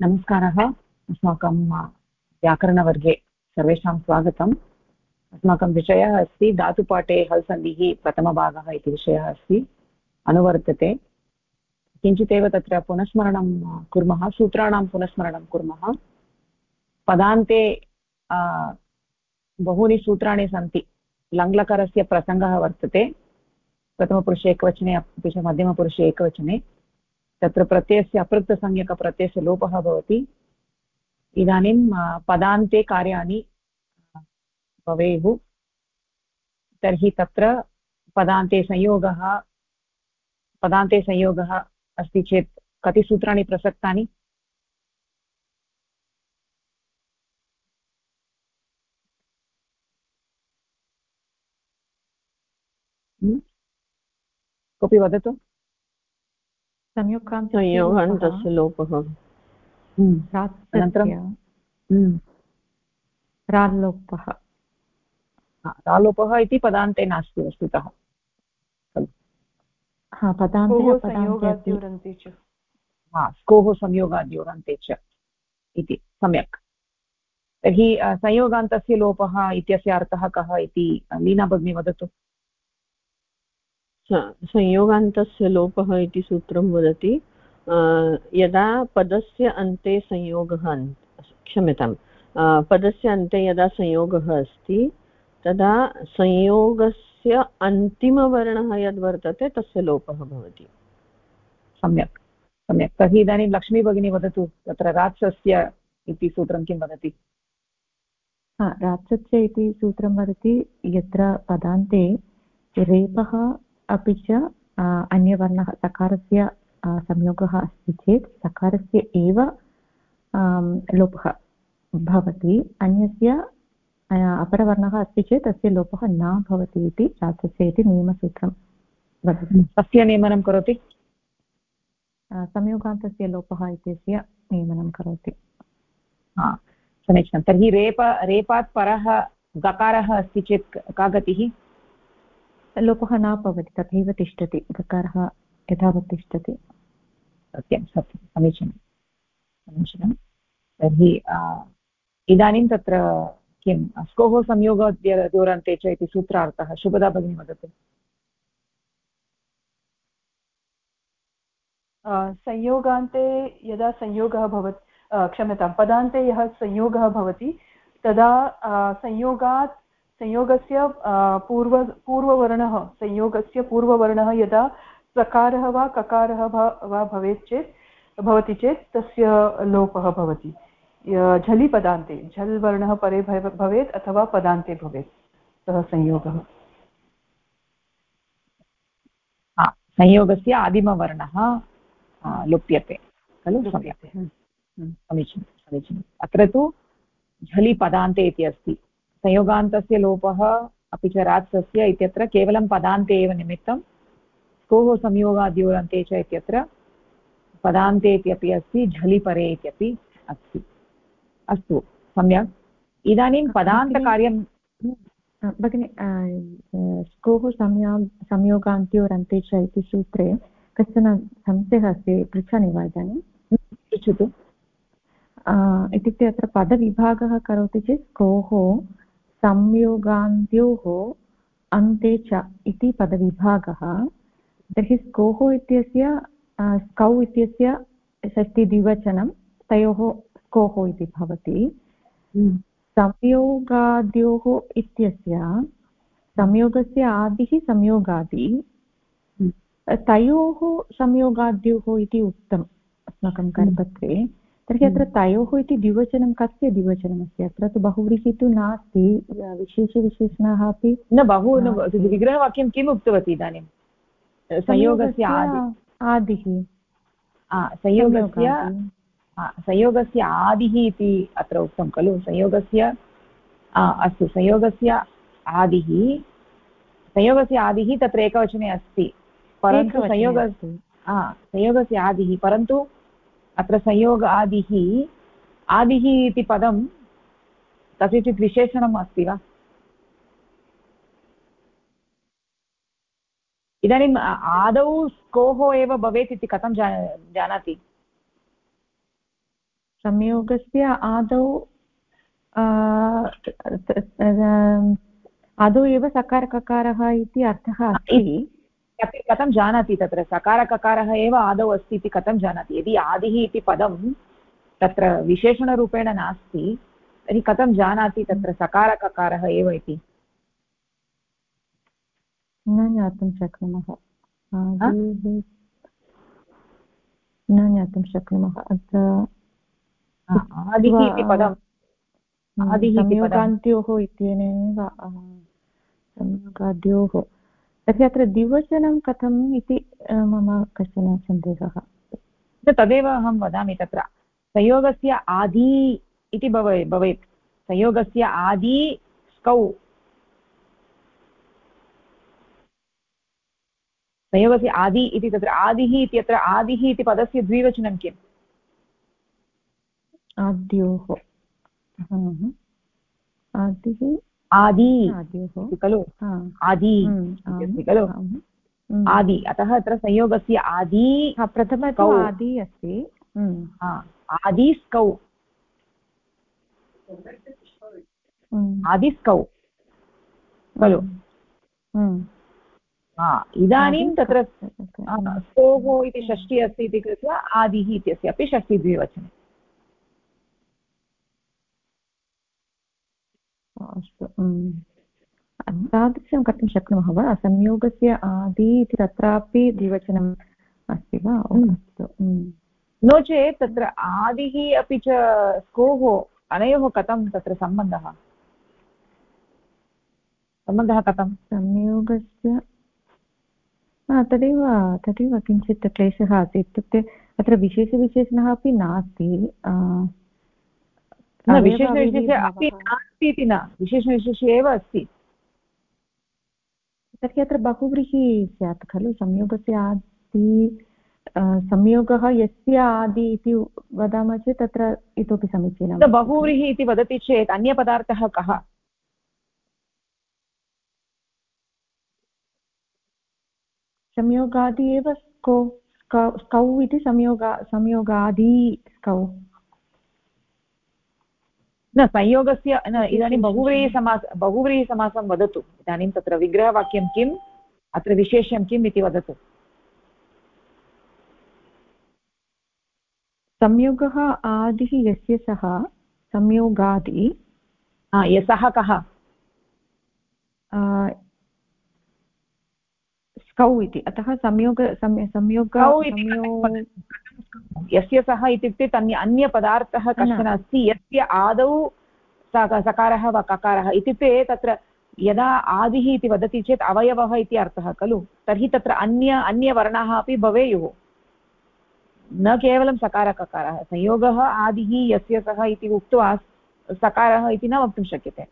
नमस्कारः। अस्माकं व्याकरणवर्गे सर्वेषां स्वागतम्। अस्माकं विषयः अस्ति धातुपाठे हल् सन्धिः प्रथमभागः इति विषयः अस्ति, अनुवर्तते। किञ्चिदेव तत्र पुनस्मरणं कुर्मः, सूत्राणां पुनस्मरणं कुर्मः। पदान्ते बहूनि सूत्राणि सन्ति। लङ्लकारस्य प्रसङ्गः वर्तते प्रथमपुरुषे एकवचने अपि च मध्यमपुरुषे एकवचने। तत्र प्रत्ययस्य अपृक्तसंज्ञकप्रत्ययस्य लोपः भवति। इदानीं पदान्ते कार्याणि भवेयुः। तर्हि तत्र पदान्ते संयोगः अस्ति चेत् कति सूत्राणि प्रसक्तानि? कोऽपि वदतु। संयोगान्तस्य लोपः, राल्लोपः। रालोपः इति पदान्ते नास्ति वस्तुतः। स्कोः संयोगाद्योरन्ते च इति सम्यक्। तर्हि संयोगान्तस्य लोपः इत्यस्य अर्थः कः इति लीना भगिनी वदतु। संयोगान्तस्य लोपः इति सूत्रं वदति यदा पदस्य अन्ते संयोगः, क्षम्यतां, पदस्य अन्ते यदा संयोगः अस्ति तदा संयोगस्य अन्तिमवर्णः यद्वर्तते तस्य लोपः भवति। सम्यक् सम्यक्। तर्हि इदानीं लक्ष्मी भगिनी वदतु, तत्र रात्सस्य इति सूत्रं किं वदति? रात्सस्य इति सूत्रं वदति यत्र पदान्ते रेपः अपि च अन्यवर्णः सकारस्य संयोगः अस्ति चेत् सकारस्य एव लोपः भवति, अन्यस्य अपरवर्णः अस्ति चेत् तस्य लोपः न भवति इति रात्सस्य इति नियमसूत्रं वदति। कस्य नियमनं करोति? संयोगान्तस्य लोपः इत्यस्य नियमनं करोति। समीचीनं। तर्हि रेपात् परः गकारः अस्ति चेत् का गतिः? लोपः न भवति, तथैव तिष्ठति, गकारः यथावत् तिष्ठति। सत्यं सत्यं, समीचीनं समीचीनं। तर्हि इदानीं तत्र किं स्कोः संयोगद्योरन्ते च इति सूत्रार्थः शुभदा भगिनी वदतु। संयोगान्ते यदा संयोगः भवति, क्षम्यतां, पदान्ते यः संयोगः भवति तदा संयोगस्य पूर्ववर्णः, संयोगस्य पूर्ववर्णः यदा सकारः वा ककारः वा भवति चेत् तस्य लोपः भवति। झलि पदान्ते झल् वर्णः परे भवेत् अथवा पदान्ते भवेत्, सः संयोगः। संयोगस्य आदिमवर्णः लुप्यते खलु? समीचीनं समीचीनम्। अत्र तु झलि पदान्ते इति अस्ति। संयोगान्तस्य लोपः अपि च रात्सस्य इत्यत्र केवलं पदान्ते एव निमित्तं। स्कोः संयोगाद्योरन्ते च इत्यत्र पदान्ते इत्यपि अस्ति, झलि परे इत्यपि अस्ति। अस्तु, सम्यक्। इदानीं पदान्तकार्यं भगिनि, स्कोः संयोगान्त्योरन्ते च इति सूत्रे कश्चन संशयः अस्ति, पृच्छामि वा इदानीं? पृच्छतु। इत्युक्ते अत्र पदविभागः करोति चेत् स्कोः संयोगान्त्योः अन्ते च इति पदविभागः, तर्हि स्कोः इत्यस्य स्कौ इत्यस्य षष्टिद्विवचनं तयोः स्कोः इति भवति। संयोगाद्योः इत्यस्य संयोगस्य आदिः संयोगादि, तयोः संयोगाद्योः इति उक्तम् अस्माकं करपत्रे। तर्हि अत्र तयोः इति द्विवचनं कस्य द्विवचनमस्ति? अत्र तु बहुव्रीहिः तु नास्ति, विशेषविशेषणाः अपि न बहु विग्रहवाक्यं किम् उक्तवती इदानीं? संयोगस्य आदिः, संयोगस्य आदिः इति अत्र उक्तं खलु? संयोगस्य अस्तु, संयोगस्य आदिः तत्र एकवचने अस्ति, परन्तु संयोगस्य आदिः, परन्तु अत्र संयोग आदिः इति पदं कस्यचित् विशेषणम् अस्ति वा? इदानीम् आदौ स्कोः एव भवेत् इति कथं जानाति? संयोगस्य आदौ आदौ एव सकारककारः इति अर्थः अस्ति। कथं जानाति तत्र सकारककारः एव आदौ अस्ति इति कथं जानाति? यदि आदिः इति पदं तत्र विशेषणरूपेण नास्ति तर्हि कथं जानाति तत्र सकारककारः एव इति? न ज्ञातुं शक्नुमः, न ज्ञातुं शक्नुमः। अत्र आदिः इति पदं संयोगान्त्योः इत्यनेन संयोगाद्योः, तर्हि अत्र द्विवचनं कथम् इति मम कश्चन सन्देहः। तदेव अहं वदामि, तत्र संयोगस्य आदि इति भवेत्। संयोगस्य आदि स्कौ, संयोगस्य आदि इति तत्र आदिः इत्यत्र आदिः इति पदस्य द्विवचनं किम्? आद्योः, आदिः आदि खलु, आदि अस्ति खलु, आदि। अतः अत्र संयोगस्य आदि प्रथमं तु आदि अस्ति, आदिस्कौ, आदिस्कौ खलु। इदानीं तत्र स्तोः इति षष्ठी अस्ति इति कृत्वा आदिः इत्यस्य अपि षष्ठीद्विवचने। अस्तु, तादृशं कर्तुं शक्नुमः वा? संयोगस्य आदि इति तत्रापि द्विवचनम् अस्ति वा? अस्तु, नो चेत् तत्र आदिः अपि च स्कोः अनयोः कथं तत्र सम्बन्धः कथं? संयोगस्य तदेव किञ्चित् क्लेशः आसीत्, इत्युक्ते अत्र विशेषविशेषणः अपि नास्ति। विशेषविशेष अपि नास्ति इति न, विशेषविशेषे एव अस्ति। तर्हि अत्र बहुव्रीहि स्यात् खलु? संयोगस्य आदि, संयोगः यस्य आदि इति वदामः चेत् तत्र इतोपि समीचीनं। बहुव्रीहि इति वदति चेत् अन्यपदार्थः कः? संयोगादि एव स्कौ इति संयोगादि स्कौ न संयोगस्य न। इदानीं बहुव्रीहिसमासं वदतु। इदानीं तत्र विग्रहवाक्यं किम्, अत्र विशेष्यं किम् इति वदतु। संयोगः आदिः यस्य सः संयोगादि, सः कः? स्कौ इति, अतः संयोग यस्य सः इत्युक्ते अन्यपदार्थः कश्चन अस्ति यस्य आदौ सकारः वा ककारः, इत्युक्ते तत्र यदा आदिः इति वदति चेत् अवयवः इति अर्थः खलु। तर्हि तत्र अन्यवर्णाः अपि भवेयुः, न केवलं सकारककारः। संयोगः आदिः यस्य सः इति उक्त्वा सकारः इति न वक्तुं शक्यते।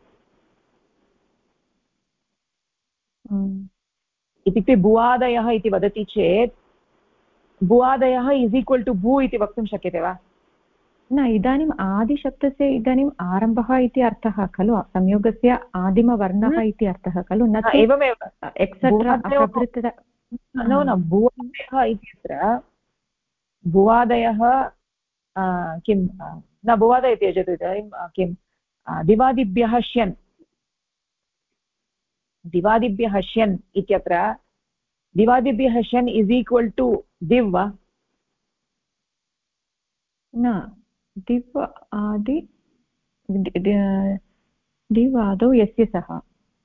इत्युक्ते भुवादयः इति वदति चेत् भुवादयः इस् ईक्वल् टु भू इति वक्तुं शक्यते वा? न, इदानीम् आदिशब्दस्य इदानीम् आरम्भः इति अर्थः खलु, संयोगस्य आदिमवर्णः इति अर्थः खलु, न एवमेव न भुवादयः इत्यत्र भुवादयः किं न भुवादय इति यजतु। इदानीं किं दिवादिभ्यः श्यन्, दिवादिभ्यः श्यन् इत्यत्र दिवादिभ्यः श्यन् इस् ईक्वल् टु दिव् वा? न, दिव् आदि दिव् आदौ यस्य सः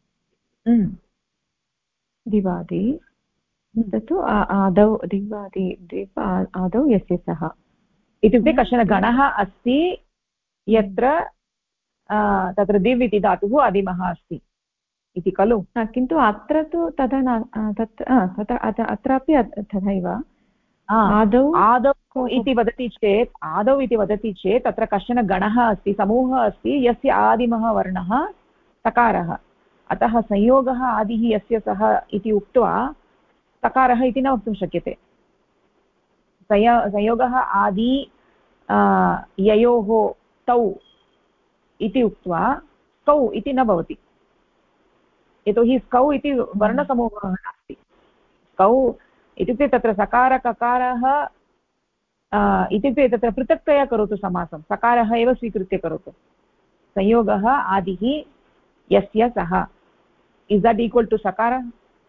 दिवादि, तत्तु आदौ दिव् आदौ यस्य सः, इत्युक्ते कश्चन गणः अस्ति यत्र तत्र दिव् इति धातुः आदिमः अस्ति इति खलु। किन्तु अत्र तु तथा न, अत्रापि तथैव आदौ इति वदति चेत् तत्र कश्चन गणः अस्ति, समूहः अस्ति यस्य आदिमः वर्णः सकारः। अतः संयोगः आदिः यस्य सः इति उक्त्वा सकारः इति न वक्तुं शक्यते। संयोगः आदि ययोः तौ इति उक्त्वा स्कौ इति न भवति, यतोहि स्कौ इति वर्णसमूहः नास्ति। स्कौ इत्युक्ते तत्र सकारककारः इत्युक्ते तत्र पृथक्तया करोतु समासं सकारः एव स्वीकृत्य करोतु संयोगः आदिः यस्य सः इस् दट् ईक्वल् टु सकारः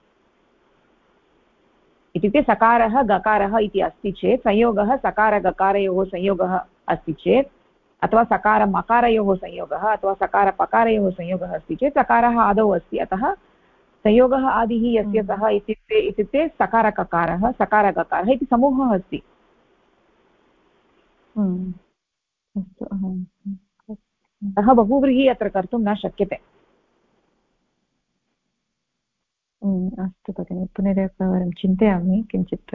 इत्युक्ते सकारः गकारः इति अस्ति चेत् संयोगः सकारगकारयोः संयोगः अस्ति चेत् अथवा सकारमकारयोः संयोगः अथवा सकारपकारयोः संयोगः अस्ति चेत् सकारः आदौ अस्ति अतः संयोगः आदिः यस्य सः इत्युक्ते सकारककारः सकारगकारः इति समूहः अस्ति अतः बहुव्रीहि अत्र कर्तुं न शक्यते अस्तु भगिनि पुनरेकवारं चिन्तयामि किञ्चित्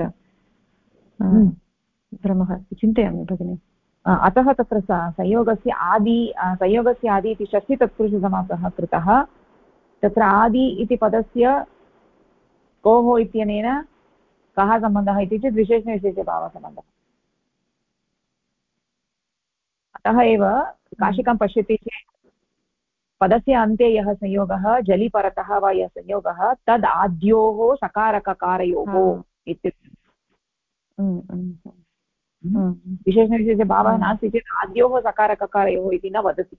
भ्रमः अस्ति चिन्तयामि भगिनि अतः तत्र संयोगस्य आदि इति षष्ठीतत्पुरुषसमासः कृतः तत्र आदि इति पदस्य कोः इत्यनेन कः सम्बन्धः इति चेत् विशेषणविशेषभावसम्बन्धः अतः एव काशिकां पश्यति चेत् पदस्य अन्ते यः संयोगः जलि परतः वा यः संयोगः तद् आद्योः सकारककारयोः इत्युक्ते विशेषणविशेषभावः नास्ति चेत् आद्योः सकारककारयोः इति न वदति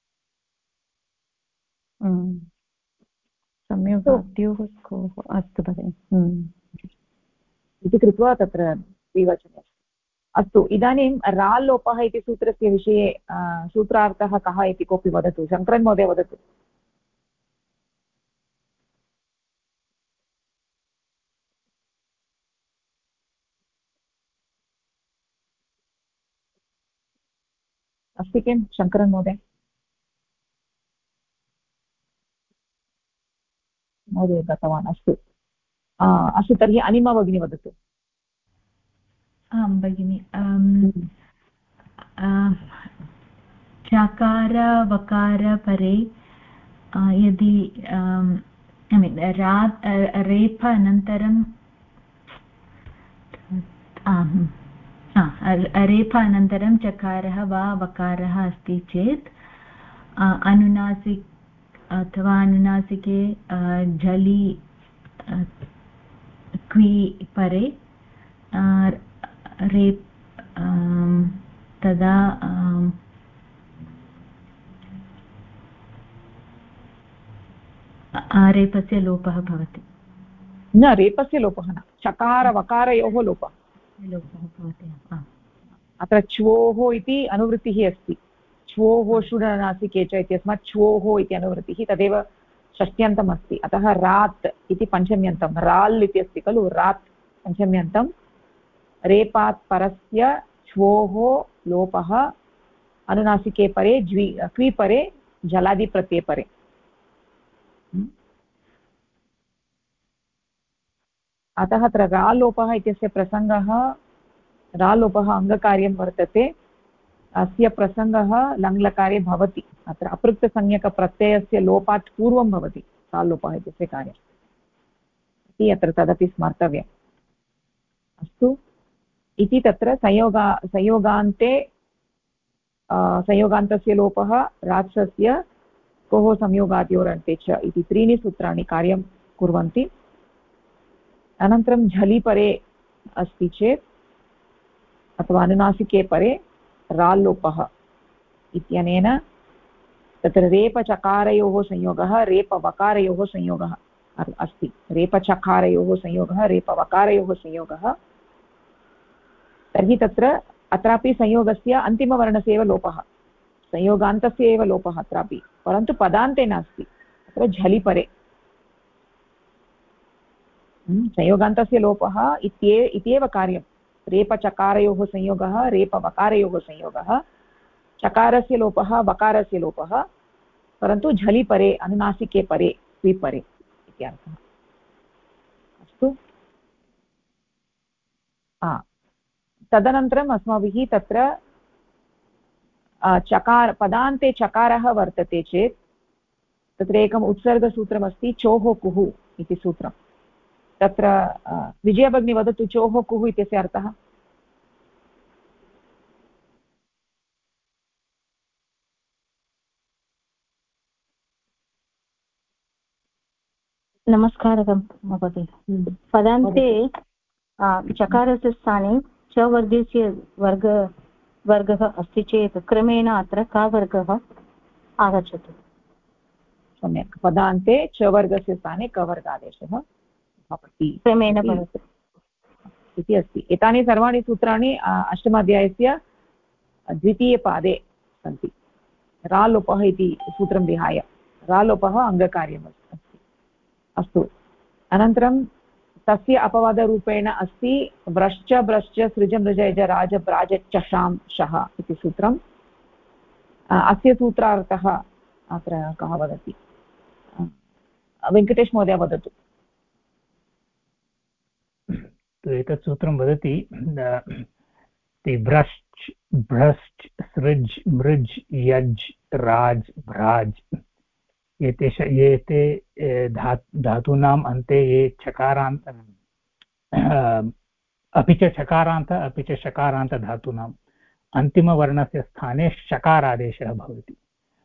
सम्यक् आद्योः कोः अस्तु भगिनि इति कृत्वा तत्र द्विवचने अस्तु इदानीं राल्लोपः इति सूत्रस्य विषये सूत्रार्थः कः इति कोऽपि वदतु शङ्करन् महोदय वदतु अस्ति किं शङ्करन् महोदय महोदय गतवान् अस्तु अस्तु तर्हि अनिमा भगिनी वदतु आं भगिनि चकार वकार परे यदि रेफ अनन्तरं रेफ अनन्तरं चकारः वा वकारः अस्ति चेत् अनुनासिक अथवा अनुनासिके झलि क्वि परे रेप् तदा रेपस्य लोपः भवति न रेपस्य लोपः न चकारवकारयोः लोपः भवति अत्र च्वोः इति अनुवृत्तिः अस्ति च्वोः षुडनासिके च इत्यस्मात् च्वोः इति अनुवृत्तिः तदेव षष्ट्यन्तम् अस्ति अतः रात् इति पञ्चम्यन्तं राल् इति अस्ति खलु रात् पञ्चम्यन्तं रेपात् परस्य च्वोः लोपः अनुनासिके परे क्वि परे जलादिप्रत्यये परे अतः अत्र राल्लोपः इत्यस्य प्रसङ्गः राल्लोपः अङ्गकार्यं वर्तते अस्य प्रसङ्गः लङ्लकारे भवति अत्र अपृक्तसंज्ञकप्रत्ययस्य लोपात् पूर्वं भवति राल्लोपः इत्यस्य कार्यम् इति अत्र तदपि स्मर्तव्यम् अस्तु इति तत्र संयोगान्ते संयोगान्तस्य लोपः रात्सस्य कोः संयोगाद्योरन्ते च इति त्रीणि सूत्राणि कार्यं कुर्वन्ति अनन्तरं झलि परे अस्ति चेत् अथवा अनुनासिके परे राल्लोपः इत्यनेन तत्र रेपचकारयोः संयोगः रेपवकारयोः संयोगः अस्ति रेपचकारयोः संयोगः रेपवकारयोः संयोगः तर्हि तत्र अत्रापि संयोगस्य अन्तिमवर्णस्य एव लोपः संयोगान्तस्य एव लोपः अत्रापि परन्तु पदान्ते नास्ति अत्र झलि परे संयोगान्तस्य लोपः इत्येव कार्यं रेपचकारयोः संयोगः रेपवकारयोः संयोगः चकारस्य लोपः वकारस्य लोपः परन्तु झलि परे अनुनासिके परे स्वीपरे इत्यर्थः अस्तु तदनन्तरम् अस्माभिः तत्र पदान्ते चकारः वर्तते चेत् तत्र एकम् उत्सर्गसूत्रमस्ति चोः कुः इति सूत्रं तत्र विजया भगिनी वदतु चोः कुः इत्यस्य अर्थः नमस्कारः महोदय पदान्ते चकारस्य स्थाने च वर्गस्य वर्गः अस्ति चेत् क्रमेण अत्र का वर्गः आगच्छति। सम्यक्, पदान्ते च वर्गस्य स्थाने कवर्गादेशः भवति क्रमेण भवति इति अस्ति। एतानि सर्वाणि सूत्राणि अष्टमाध्यायस्य द्वितीयपादे सन्ति। रालोपः इति सूत्रं विहाय रालोपः अङ्गकार्यम् अस्ति। अस्तु, अनन्तरं तस्य अपवादरूपेण अस्ति व्रश्च ब्रश्च सृज मृज यज राज ब्राज चषां शः इति सूत्रम्। अस्य सूत्रार्थः अत्र कः वदति? वेङ्कटेश महोदय वदतु। एतत् सूत्रं वदति भ्रश्च भ्रश्च सृज् मृज् यज् राज भ्राज एते धातूनाम् अन्ते ये चकारान्त अपि च चकारान्त अपि च शकारान्त धातूनाम् अन्तिमवर्णस्य स्थाने शकारादेशः भवति।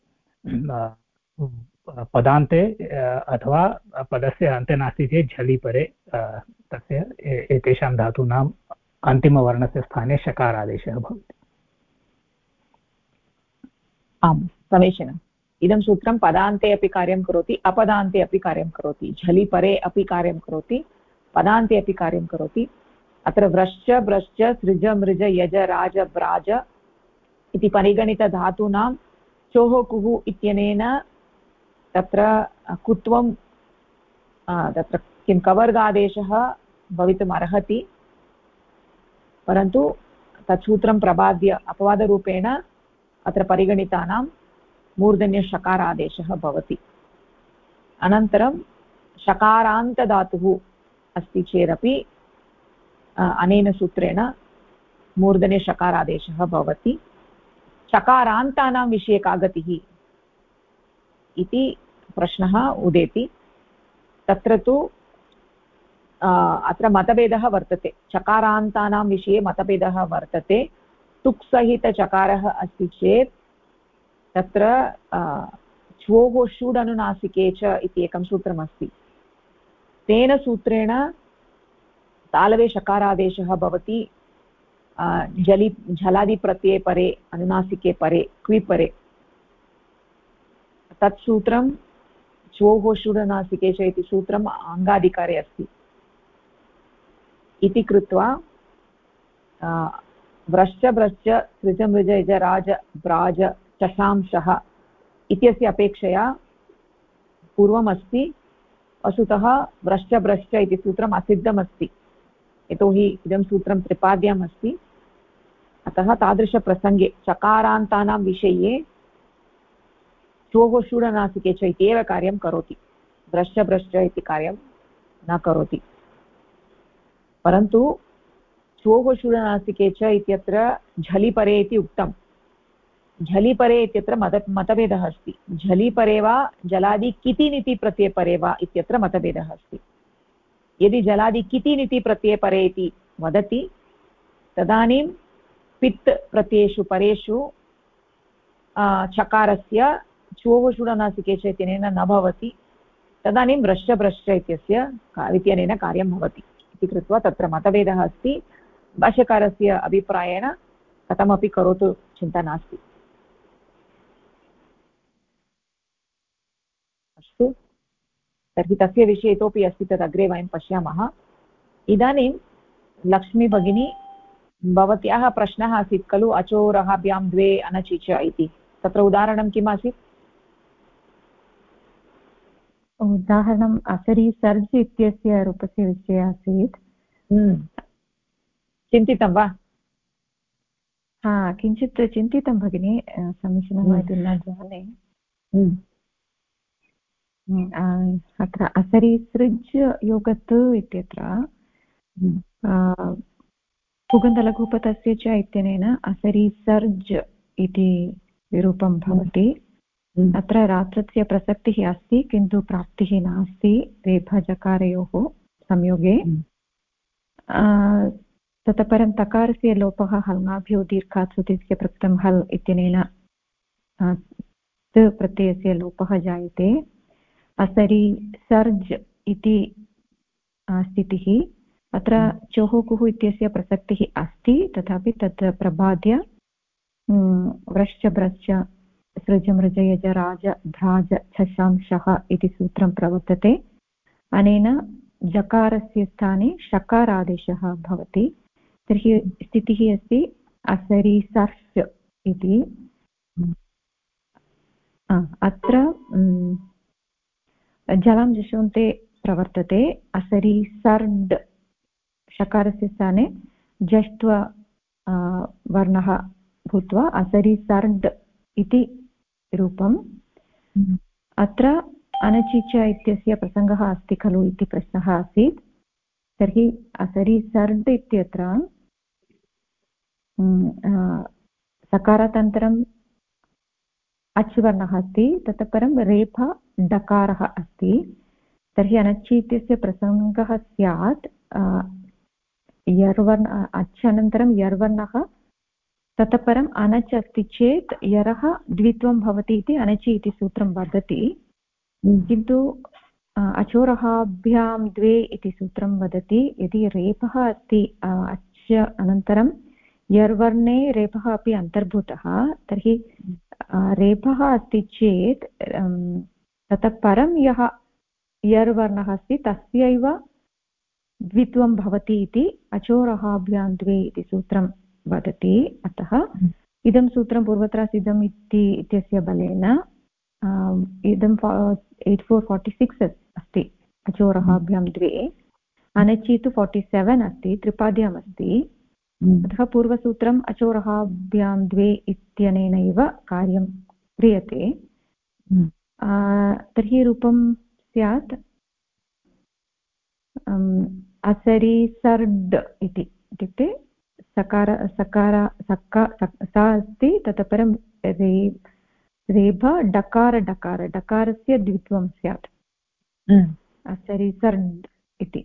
पदान्ते अथवा पदस्य अन्ते नास्ति चेत् झलि परे तस्य एतेषां धातूनाम् अन्तिमवर्णस्य स्थाने शकारादेशः भवति। आम्, समीचीनम्। इदं सूत्रं पदान्ते अपि कार्यं करोति, अपदान्ते अपि कार्यं करोति, झलि परे अपि कार्यं करोति, पदान्ते अपि कार्यं करोति। अत्र व्रश्च ब्रश्च सृज मृज यज राज ब्राज इति परिगणितधातूनां चोः कुः इत्यनेन तत्र कुत्वं तत्र किं कवर्गादेशः भवितुम् अर्हति, परन्तु तत् सूत्रं प्रबाद्य अपवादरूपेण अत्र परिगणितानां मूर्धन्यशकारादेशः भवति। अनन्तरं शकारान्तधातुः अस्ति चेदपि अनेन सूत्रेण मूर्धन्यशकारादेशः भवति। शकारान्तानां विषये का गतिः इति प्रश्नः उदेति। तत्र तु अत्र मतभेदः वर्तते। चकारान्तानां विषये मतभेदः वर्तते। तुक्सहितचकारः अस्ति चेत् तत्र च्वोः षूडनुनासिके च इति एकं सूत्रमस्ति। तेन सूत्रेण तालवे शकारादेशः भवति झलादिप्रत्यये परे अनुनासिके परे क्विपरे। तत् सूत्रं च्वोः षूडनुनासिके च इति सूत्रम् अङ्गाधिकारे अस्ति इति कृत्वा व्रश्च भ्रश्च सृज मृज यज राज ब्राज चषांशः इत्यस्य अपेक्षया पूर्वमस्ति। वस्तुतः व्रश्च भ्रश्च इति सूत्रम् असिद्धमस्ति, यतोहि इदं सूत्रं त्रिपाद्याम् अस्ति। अतः तादृशप्रसङ्गे चकारान्तानां विषये च्वोः षूडनासिके च इत्येव कार्यं करोति, व्रश्च भ्रश्च इति कार्यं न करोति। परन्तु च्वोः षूडनासिके च इत्यत्र झलिपरे इति उक्तं। झलिपरे इत्यत्र मतभेदः अस्ति। झलिपरे वा जलादि कितिनिति प्रत्यये परे वा इत्यत्र मतभेदः अस्ति। यदि जलादि कितिनिति प्रत्यये परे इति वदति तदानीं पित् प्रत्ययेषु परेषु चकारस्य च्वोः षूडनासिके च इत्यनेन न भवति, तदानीं व्रश्च भ्रश्च इत्यनेन कार्यं भवति इति कृत्वा तत्र मतभेदः अस्ति। भाष्यकारस्य अभिप्रायेण कथमपि करोतु, चिन्ता नास्ति। अस्तु, तर्हि तस्य विषये इतोपि अस्ति, तद् अग्रे वयं पश्यामः। इदानीं लक्ष्मी भगिनी, भवत्याः प्रश्नः आसीत् खलु अचोरहाभ्यां द्वे अनचि च इति। तत्र उदाहरणं किम् आसीत्? उदाहरणम् असरि सर्ज् इत्यस्य रूपस्य विषये आसीत्। चिन्तितं वा? किञ्चित् चिन्तितं भगिनि, समीचीनं वा इति न जाने। अत्र असरि सृज् योगत् इत्यत्र पुगन्तलघुपथस्य च इत्यनेन असरि सर्ज् इति विरूपं भवति। अत्र रात्रस्य प्रसक्तिः अस्ति किन्तु प्राप्तिः नास्ति रेफजकारयोः संयोगे। ततः परं तकारस्य लोपः हल्ङ्गाभ्यो दीर्घात् सुतिस्य प्रकृतं हल् इत्यनेन त् प्रत्ययस्य लोपः जायते। असरि सर्ज् इति स्थितिः अत्र चोः कुः इत्यस्य प्रसक्तिः अस्ति, तथापि तत् प्रबाद्य व्रश्च भ्रश्च सृज मृज यज राज भ्राज छशांशः इति सूत्रं प्रवर्तते। अनेन जकारस्य स्थाने षकारादेशः भवति। तर्हि स्थितिः अस्ति असरीसर्ष इति। अत्र जलं जशोन्ते प्रवर्तते। असरीसर्ड् षकारस्य स्थाने जष्ट्व वर्णः भूत्वा असरीसर्ड् इति रूपम्। अत्र अनचिच इत्यस्य प्रसङ्गः अस्ति खलु इति प्रश्नः आसीत्। तर्हि असरीसर्ड् इत्यत्र सकारादनन्तरम् अच् वर्णः अस्ति, ततः परं रेफ डकारः अस्ति। तर्हि अनचि इत्यस्य प्रसङ्गः स्यात् यर्वर्ण अच् अनन्तरं यर्वर्णः, ततः परम् अनच् अस्ति चेत् यरः द्वित्वं भवति इति अनचि इति सूत्रं वदति। किन्तु अचोरहाभ्यां द्वे इति सूत्रं वदति। यदि रेफः अस्ति अच् अनन्तरं यर्वर्णे रेफः अपि अन्तर्भूतः, तर्हि रेफः अस्ति चेत् ततः परं यः यर्वर्णः अस्ति तस्यैव द्वित्वं भवति इति अचोरहाभ्यां द्वे इति सूत्रं वदति। अतः इदं सूत्रं पूर्वत्र सिद्धम् इत्यस्य बलेन इदं 8446 अस्ति अचोरहाभ्यां द्वे। अनचि तु 47 अस्ति, त्रिपाद्याम् अस्ति। अतः पूर्वसूत्रम् अचोरहाभ्यां द्वे इत्यनेनैव कार्यं क्रियते। तर्हि रूपं स्यात् असरीसर्ड् इति, इत्युक्ते सकार सकार सा अस्ति, ततः परं रेभ डकार डकार डकारस्य द्वित्वं स्यात् असरीसर्ड् इति।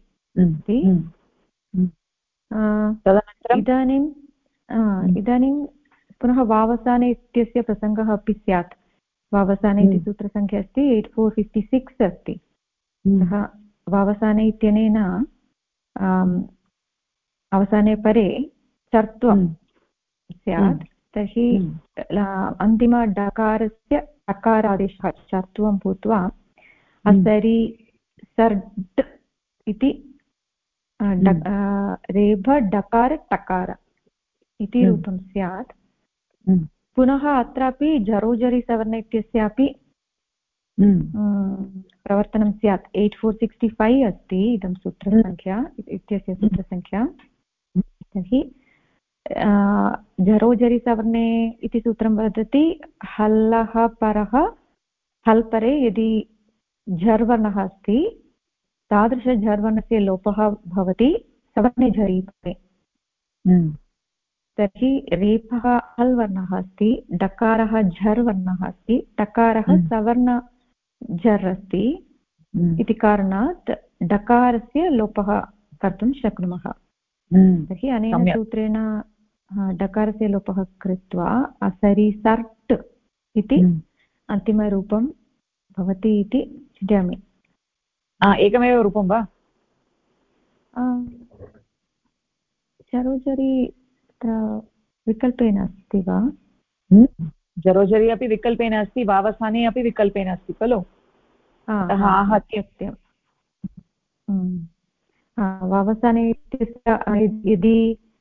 इदानीं पुनः वावसाने इत्यस्य प्रसङ्गः अपि स्यात्। वावसाने इति सूत्रसङ्ख्या अस्ति 8456 अस्ति। अतः वावसाने इत्यनेन अवसाने परे चर्त्वं स्यात्। तर्हि अन्तिमडकारस्य टकारादेशः चर्त्वं भूत्वा असरि सर्ड् इति रेभ डकार टकार इति रूपं स्यात्। पुनः अत्रापि जरोजरि सवर्ण इत्यस्यापि प्रवर्तनं स्यात्। 8465 अस्ति इदं सूत्रसङ्ख्या इत्यस्य सूत्रसङ्ख्या। तर्हि जरोजरि सवर्णे इति सूत्रं वदति हल्लः परः हल् परे यदि झर्वर्णः अस्ति तादृशझर्वर्णस्य लोपः भवति सवर्णे झरि परे। तर्हि रेफः हल् वर्णः अस्ति, डकारः झर् वर्णः अस्ति, टकारः सवर्ण झर् अस्ति इति कारणात् डकारस्य लोपः कर्तुं शक्नुमः। तर्हि अनेन सूत्रेण डकारस्य लोपः कृत्वा असरीसर्ट् इति अन्तिमरूपं भवति इति चिन्तयामि। एकमेव रूपं वा? जरोजरि विकल्पेन अस्ति वा? जरोजरि अपि विकल्पेन अस्ति, वावसाने अपि विकल्पेन अस्ति खलु। आहत्य वावसाने यदि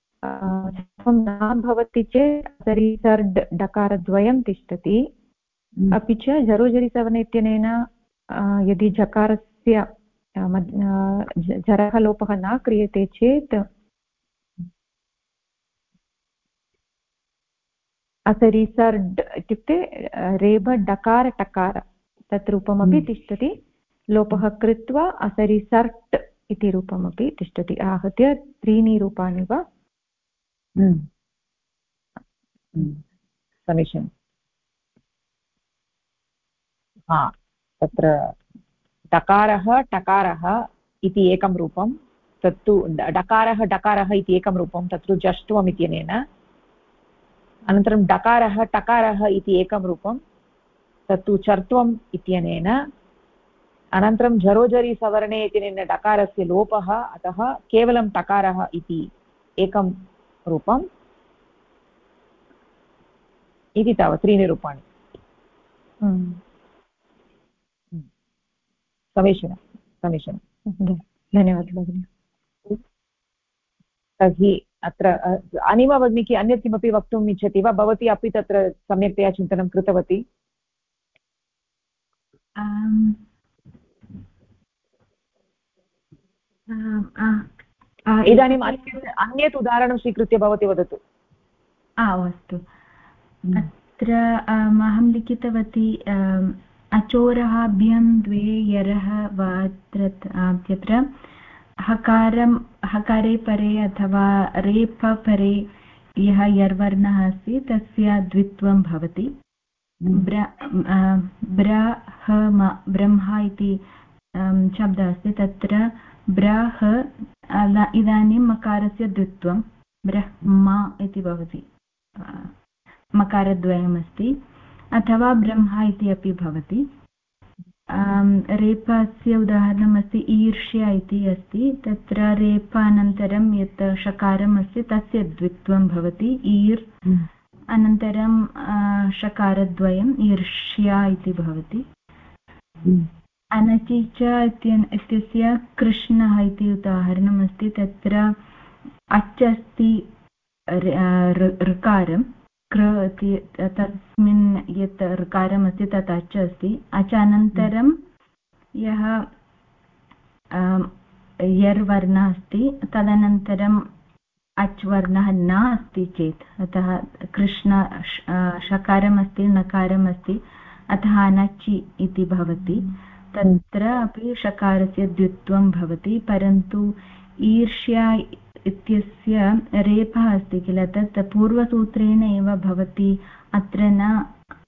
न भवति चेत् असरीसर्ड् डकारद्वयं तिष्ठति। अपि च जरोजरि सवर्ण इत्यनेन यदि जकारस्य जरः लोपः न क्रियते चेत् असरीसर्ड् इत्युक्ते रेभ डकार टकार तत् रूपमपि तिष्ठति। लोपः कृत्वा असरीसर्ट् इति रूपमपि तिष्ठति। आहत्य 3 रूपाणि वा? समीचीनं। तत्र डकारः टकारः इति एकं रूपं, तत्तु डकारः डकारः इति एकं रूपं, तत्तु जष्ट्वम् इत्यनेन। अनन्तरं डकारः टकारः इति एकं रूपं, तत्तु चर्त्वम् इत्यनेन। अनन्तरं झरोझरि सवर्णे इत्यनेन डकारस्य लोपः, अतः केवलं टकारः इति एकं रूपम् इति तावत् त्रीणि रूपाणि। समीचीनं समीचीनं, धन्यवादः भगिनि। तर्हि अत्र अनिमा भगिनी अन्यत् किमपि वक्तुम् इच्छति वा? भवती अपि तत्र सम्यक्तया चिन्तनं कृतवती? इदानीम् अन्यत् उदाहरणं स्वीकृत्य भवती वदतु। अस्तु, अत्र अहं लिखितवती अचोरः भ्यं द्वे यरः वा इत्यत्र हकारे परे अथवा रेफ परे यः यर्वर्णः अस्ति तस्य द्वित्वं भवति। ब्रह्म इति शब्दः अस्ति, तत्र ब्रह इदानीं मकारस्य द्वित्वं ब्रह्मा इति भवति, मकारद्वयमस्ति, अथवा ब्रह्मा इति अपि भवति। रेपस्य उदाहरणमस्ति ईर्ष्या इति अस्ति, तत्र रेपानन्तरं यत् षकारम् अस्ति तस्य द्वित्वं भवति ईर्, अनन्तरं षकारद्वयम् ईर्ष्या इति भवति। अनचि च इत्यस्य कृष्णः इति उदाहरणमस्ति, तत्र अच् अस्ति ऋकारं कृ इति, तस्मिन् यत् ऋकारमस्ति तत् अच् अस्ति, अच अनन्तरं यः यर्वर्णः अस्ति तदनन्तरम् अच् वर्णः न अस्ति चेत्, अतः कृष्ण षकारमस्ति नकारमस्ति, अतः अनचि इति भवति। तत्र अपि षकारस्य द्वित्वं भवति, परन्तु ईर्ष्या इत्यस्य रेफः अस्ति किल, तत् पूर्वसूत्रेण एव भवति, अत्र न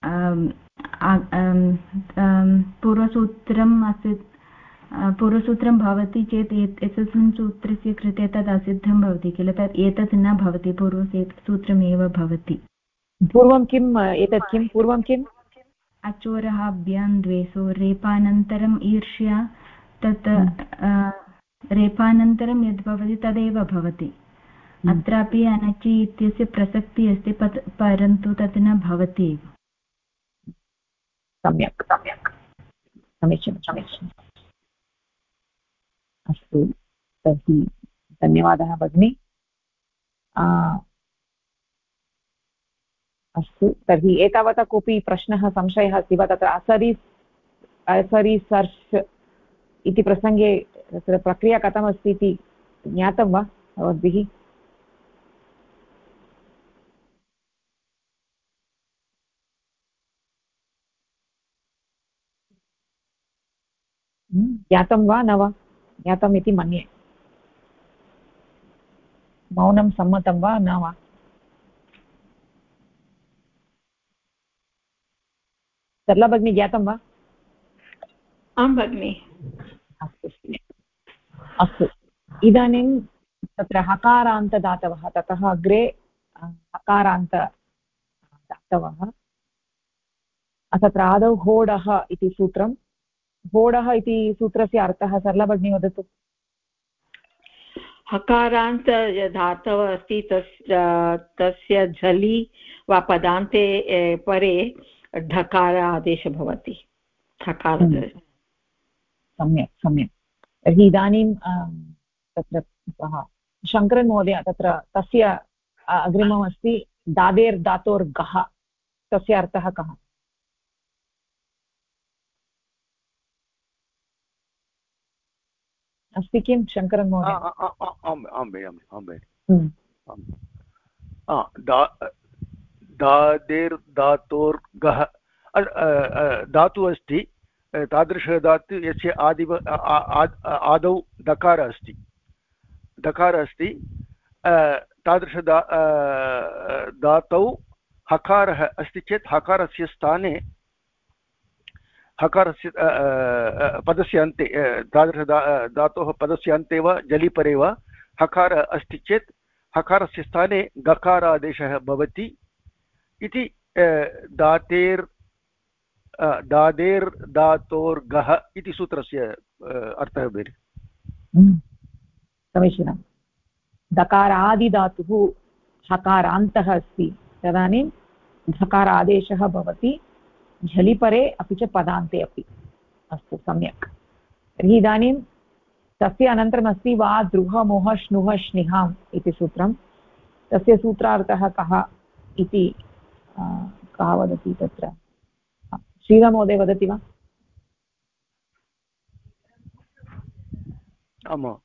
पूर्वसूत्रं भवति चेत् एतस्मिन् सूत्रस्य कृते तद् असिद्धं भवति किल, तत् एतत् न भवति, पूर्वसूत्रमेव भवति। पूर्वं किम् एतत् किं पूर्वं किम्? अचोरः भ्यां द्वे, सो रेपानन्तरम् ईर्ष्या, तत् रेपानन्तरं यद् भवति तदेव भवति। अत्रापि अनचि इत्यस्य प्रसक्तिः अस्ति, परन्तु तत् न भवति एव। सम्यक् सम्यक्, समीचीनं समीचीनम्। अस्तु, तर्हि धन्यवादः भगिनी। अस्तु, तर्हि एतावता कोऽपि प्रश्नः संशयः अस्ति वा? तत्र असरि सर्च् इति प्रसङ्गे तत्र प्रक्रिया कथमस्ति इति ज्ञातं वा भवद्भिः? ज्ञातं वा न वा? ज्ञातम् इति मन्ये। मौनं सम्मतं वा न वा? सरला भगिनी ज्ञातं वा? आं भगिनि। अस्तु अस्तु, इदानीं तत्र हकारान्तदातवः, ततः अग्रे हकारान्तदातवः, तत्र आदौ होडः इति सूत्रं। होडः इति सूत्रस्य अर्थः सरला भगिनी वदतु। हकारान्त धातवः अस्ति तस्य झलि वा पदान्ते परे ढकार आदेशः भवति। हकार सम्यक् सम्यक्। तर्हि इदानीं तत्र शङ्करन् महोदय, तत्र तस्य अग्रिममस्ति दादेर् धातोर्गः, तस्य अर्थः कः? अस्ति किं शङ्करन् महोदय? दादेर् धातोर्गः धातु अस्ति, तादृशधातु यस्य आदौ दकारः अस्ति, तादृश धातौ हकारः अस्ति चेत् हकारस्य स्थाने हकारस्य पदस्य अन्ते, तादृश धातोः पदस्य अन्ते वा जलिपरे वा हकारः अस्ति चेत् हकारस्य स्थाने गकारादेशः भवति इति दातेर् दादेर् धातोर्गः इति सूत्रस्य अर्थः भगिनि। समीचीनं। दकारादिधातुः हकारान्तः अस्ति तदानीं धकारादेशः भवति झलिपरे अपि च पदान्ते अपि। अस्तु, सम्यक्। तर्हि इदानीं तस्य अनन्तरमस्ति वा द्रुह मोह श्नुः श्निहाम् इति सूत्रं। तस्य सूत्रार्थः कः इति कः वदति तत्र? श्रीराममहोदय वदति वा? आमां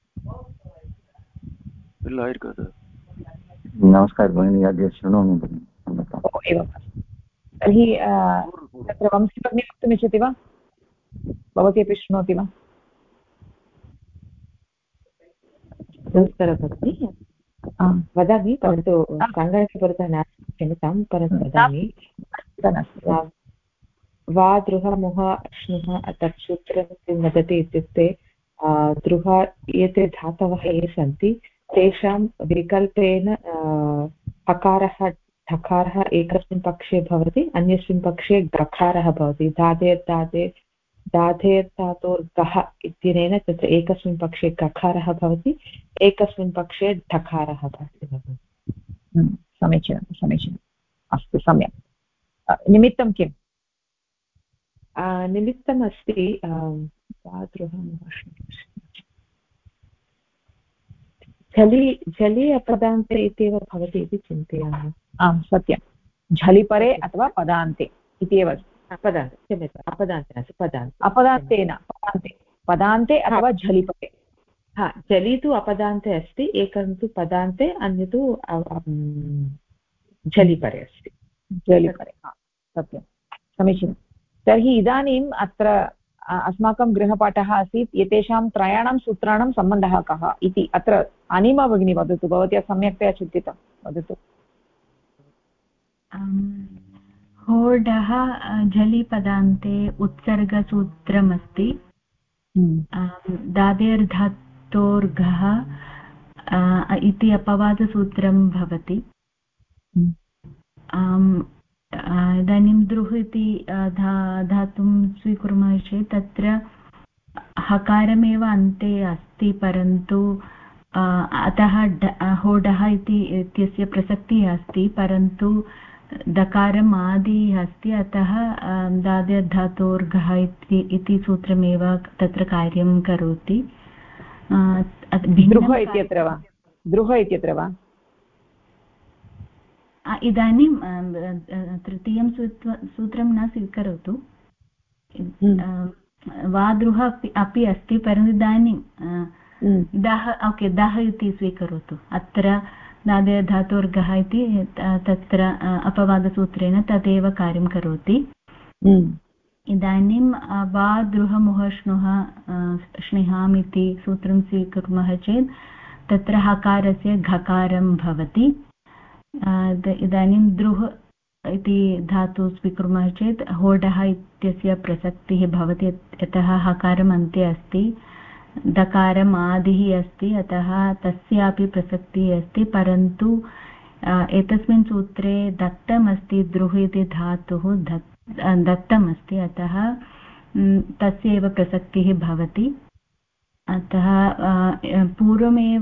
नमस्कारः भगिनी, अद्य शृणोमि भगिनि। एवम्। तर्हि तत्र वंशीभगिनी वक्तुमिच्छति वा? भवती अपि शृणोति वा? नमस्कारः भगिनि, वदामि परन्तु सङ्गणके पुरतः नास्ति, क्षम्यतां, परन्तु वदामि। वा द्रुह मुह श्नुः तत् सूत्रं किं वदति इत्युक्ते द्रुह एते धातवः ये सन्ति तेषां विकल्पेन हकारः ढकारः एकस्मिन् पक्षे भवति, अन्यस्मिन् पक्षे गकारः भवति। दाधेर्धातोर्गः इत्यनेन तत्र एकस्मिन् पक्षे गकारः भवति, एकस्मिन् पक्षे ढकारः भवति। समीचीनं समीचीनम्। अस्तु, सम्यक्। निमित्तं किम्? निमित्तमस्ति झलि अपदान्ते इत्येव भवति इति चिन्तयामः। आं, सत्यं। झलिपरे अथवा पदान्ते इत्येव अस्ति। पदान्ते, क्षम्यताम्, अपदान्ते नास्ति, पदान्ते अथवा झलिपरे। हा, झलि तु अपदान्ते अस्ति, एकं तु पदान्ते, अन्य तु झलिपरे अस्ति। झलिपरे, सत्यं, समीचीनं। तर्हि इदानीम् अत्र अस्माकं गृहपाठः आसीत् एतेषां त्रयाणां सूत्राणां सम्बन्धः कः इति। अत्र अनिमा भगिनी वदतु, भवत्या सम्यक्तया चिन्तितं, वदतु। होडः झलिपदान्ते उत्सर्गसूत्रमस्ति। दादेर्धातोर्घः इति अपवादसूत्रं भवति। इदानीं द्रुः इति धातुं स्वीकुर्मः चेत् तत्र हकारमेव अन्ते अस्ति, परन्तु अतः होडः इत्यस्य प्रसक्तिः अस्ति, परन्तु दकारम् आदिः अस्ति, अतः दादेर्धातोर्घः इति सूत्रमेव तत्र कार्यं करोति। द्रुह इत्यत्र वा? इदानीं तृतीयं सूत्रं न स्वीकरोतु। वाद्रुह अपि अस्ति, परन्तु इदानीं दः इति स्वीकरोतु। अत्र दादेर्धातोर्गः इति तत्र अपवादसूत्रेण तदेव कार्यं करोति। इदानीं वा द्रुह मुह श्नुः श्निहाम् इति सूत्रं स्वीकुर्मः चेत् तत्र हकारस्य घकारं भवति। इदानीं द्रुः इति धातु स्वीकुर्मः चेत् होडः इत्यस्य प्रसक्तिः भवति, यतः हकारम् अन्ते अस्ति, दकारम् आदिः अस्ति, अतः तस्यापि प्रसक्तिः अस्ति, परन्तु एतस्मिन् सूत्रे दत्तमस्ति, द्रुः इति धातुः दत्तमस्ति, अतः तस्य एव प्रसक्तिः भवति। अतः पूर्वमेव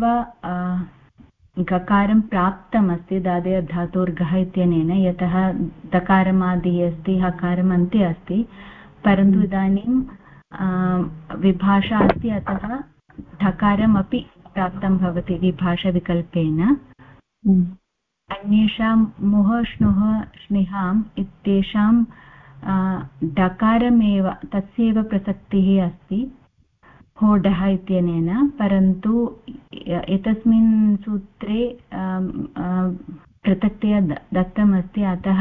गकारं प्राप्तमस्ति दादेर्धातोर्घः इत्यनेन, यतः दकारमादिः अस्ति, हकारम् अन्ते अस्ति, परन्तु इदानीं विभाषा अस्ति, अतः ढकारमपि प्राप्तं भवति विभाषाविकल्पेन। अन्येषां मुह श्नुः श्निहाम् इत्येषां डकारमेव तस्यैव प्रसक्तिः अस्ति होडः इत्यनेन, परन्तु एतस्मिन् सूत्रे पृथक्तया दत्तमस्ति, अतः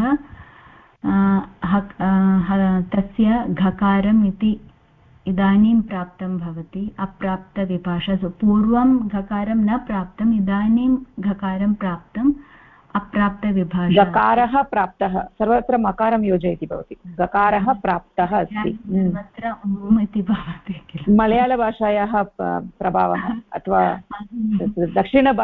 तस्य घकारम् इति इदानीं प्राप्तं भवति, अप्राप्तविभाषा। पूर्वं घकारं न प्राप्तम्, इदानीं घकारं प्राप्तम्, अप्राप्तविभाषा। गकारः प्राप्तः, सर्वत्र मकारं योजयति भवति, गकारः प्राप्तः अस्ति। सर्वत्र इति भवति किल, मलयाळभाषायाः प्रभावः अथवा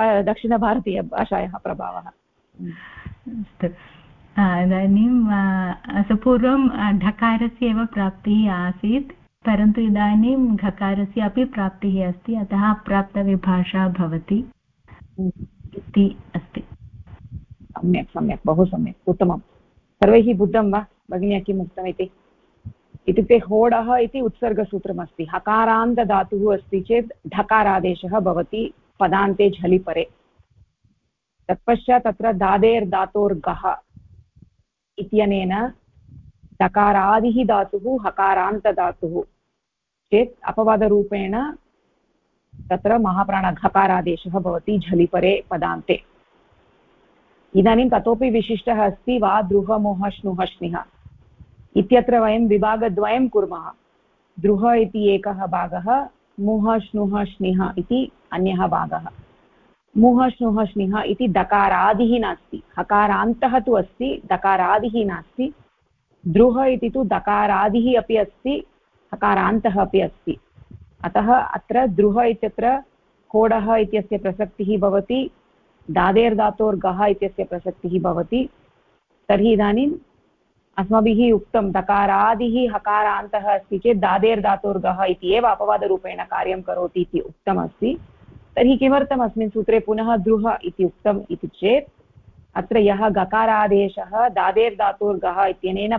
दक्षिणभारतीयभाषायाः प्रभावः। अस्तु, इदानीं पूर्वं ढकारस्य एव प्राप्तिः आसीत् परन्तु इदानीं घकारस्य अपि प्राप्तिः अस्ति अतः अप्राप्तविभाषा भवति इति अस्ति। सम्यक् सम्यक् बहु सम्यक् उत्तमं। सर्वैः बुद्धं वा भगिन्या किम् उक्तमिति? इत्युक्ते होडः इति उत्सर्गसूत्रमस्ति। हकारान्तधातुः अस्ति चेत् ढकारादेशः भवति पदान्ते झलि परे। तत्पश्चात् तत्र दादेर्धातोर्गः इत्यनेन डकारादिः धातुः हकारान्तधातुः चेत् अपवादरूपेण तत्र महाप्राणघकारादेशः भवति झलिपरे पदान्ते। इदानीं ततोपि विशिष्टः अस्ति वा द्रुह मोह श्नुः श्निः इत्यत्र वयं विभागद्वयं कुर्मः। द्रुह इति एकः भागः, मुह श्नुः श्निः इति अन्यः भागः। मुह श्नुः श्निः इति दकारादिः नास्ति, हकारान्तः तु अस्ति, दकारादिः नास्ति। द्रुह इति तु दकारादिः अपि अस्ति, हकारान्तः अपि अस्ति। अतः अत्र द्रुह इत्यत्र होडः इत्यस्य प्रसक्तिः भवति, दादेर्धातोर्गः इत्यस्य प्रसक्तिः भवति। तर्हि इदानीम् अस्माभिः उक्तं दकारादिः हकारान्तः अस्ति चेत् दादेर्धातोर्गः इति एव अपवादरूपेण कार्यं करोति इति उक्तमस्ति। तर्हि किमर्थम् अस्मिन् सूत्रे पुनः द्रुह इति उक्तम् इति चेत् अत्र यः गकारादेशः दादेर्धातोर्गः इत्यनेन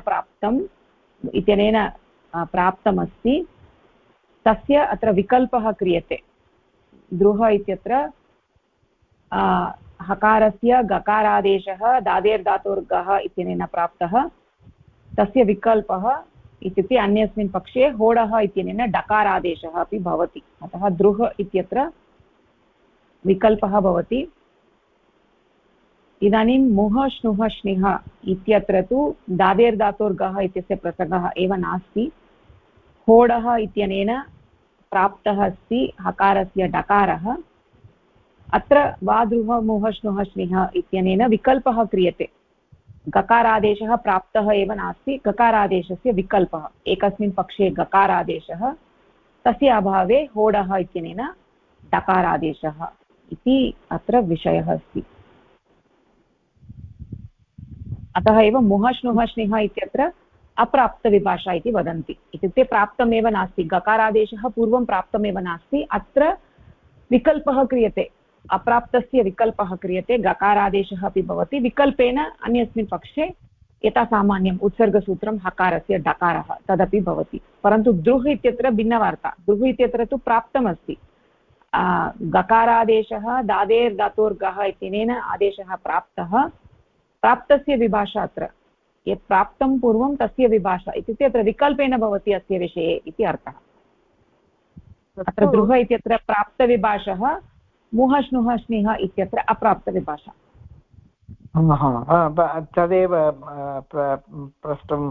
प्राप्तमस्ति तस्य अत्र विकल्पः क्रियते। द्रुह इत्यत्र हकारस्य गकारादेशः दादेर्धातोर्गः इत्यनेन प्राप्तः, तस्य विकल्पः इत्युक्ते अन्यस्मिन् पक्षे होडः इत्यनेन डकारादेशः अपि भवति। अतः द्रुह इत्यत्र विकल्पः भवति। इदानीं मुह श्नुः श्निः इत्यत्र तु दादेर्धातोर्गः इत्यस्य प्रसङ्गः एव नास्ति। होडः इत्यनेन प्राप्तः अस्ति हकारस्य डकारः। अत्र वा द्रुह मुह श्नुः श्निः इत्यनेन विकल्पः क्रियते। गकारादेशः प्राप्तः एव नास्ति, गकारादेशस्य विकल्पः। एकस्मिन् पक्षे गकारादेशः, तस्य अभावे होडः इत्यनेन डकारादेशः इति अत्र विषयः अस्ति। अतः एव मुह श्नुः श्निः इत्यत्र अप्राप्तविभाषा इति वदन्ति। इत्युक्ते प्राप्तमेव नास्ति, गकारादेशः पूर्वं प्राप्तमेव नास्ति, अत्र विकल्पः क्रियते, अप्राप्तस्य विकल्पः क्रियते, गकारादेशः अपि भवति, विकल्पेन अन्यस्मिन् पक्षे यथा सामान्यम् उत्सर्गसूत्रं हकारस्य डकारः तदपि भवति। परन्तु द्रुः इत्यत्र भिन्नवार्ता। द्रुः इत्यत्र तु प्राप्तमस्ति, गकारादेशः दादेर्धातोर्गः इत्यनेन आदेशः प्राप्तः, प्राप्तस्य विभाषा अत्र यत् प्राप्तं पूर्वं तस्य विभाषा, इत्युक्ते अत्र विकल्पेन भवति अस्य विषये इति अर्थः। अत्र द्रुह इत्यत्र प्राप्तविभाषः, मुह श्नुः श्निः इत्यत्र अप्राप्तविभाषा। तदेव प्रष्टुम्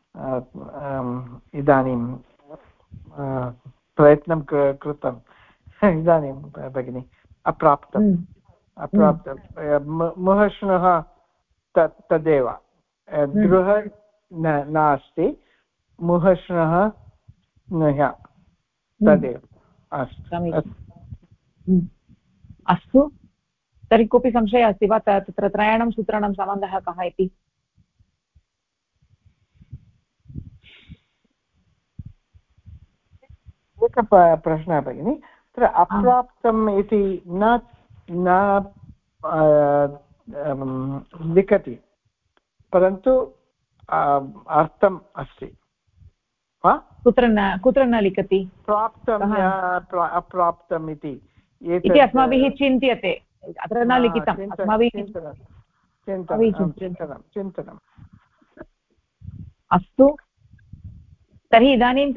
इदानीं प्रयत्नं कृतम् इदानीं भगिनि। अप्राप्तं मुह श्नुः तदेव, द्रुह नास्ति, मुह श्नुः स्नुः तदेव। अस्तु, तर्हि कोऽपि संशयः अस्ति वा तत्र त्रयाणां सूत्राणां सम्बन्धः कः इति? एकः प्रश्नः भगिनि, तत्र अप्राप्तम् इति न लिखति, परन्तु अर्थम् अस्ति वा? कुत्र न लिखति? प्राप्तम् अप्राप्तम् इति अस्माभिः चिन्त्यते, अत्र न लिखितम्, अस्माभिः चिन्तनम्। अस्तु, तर्हि इदानीं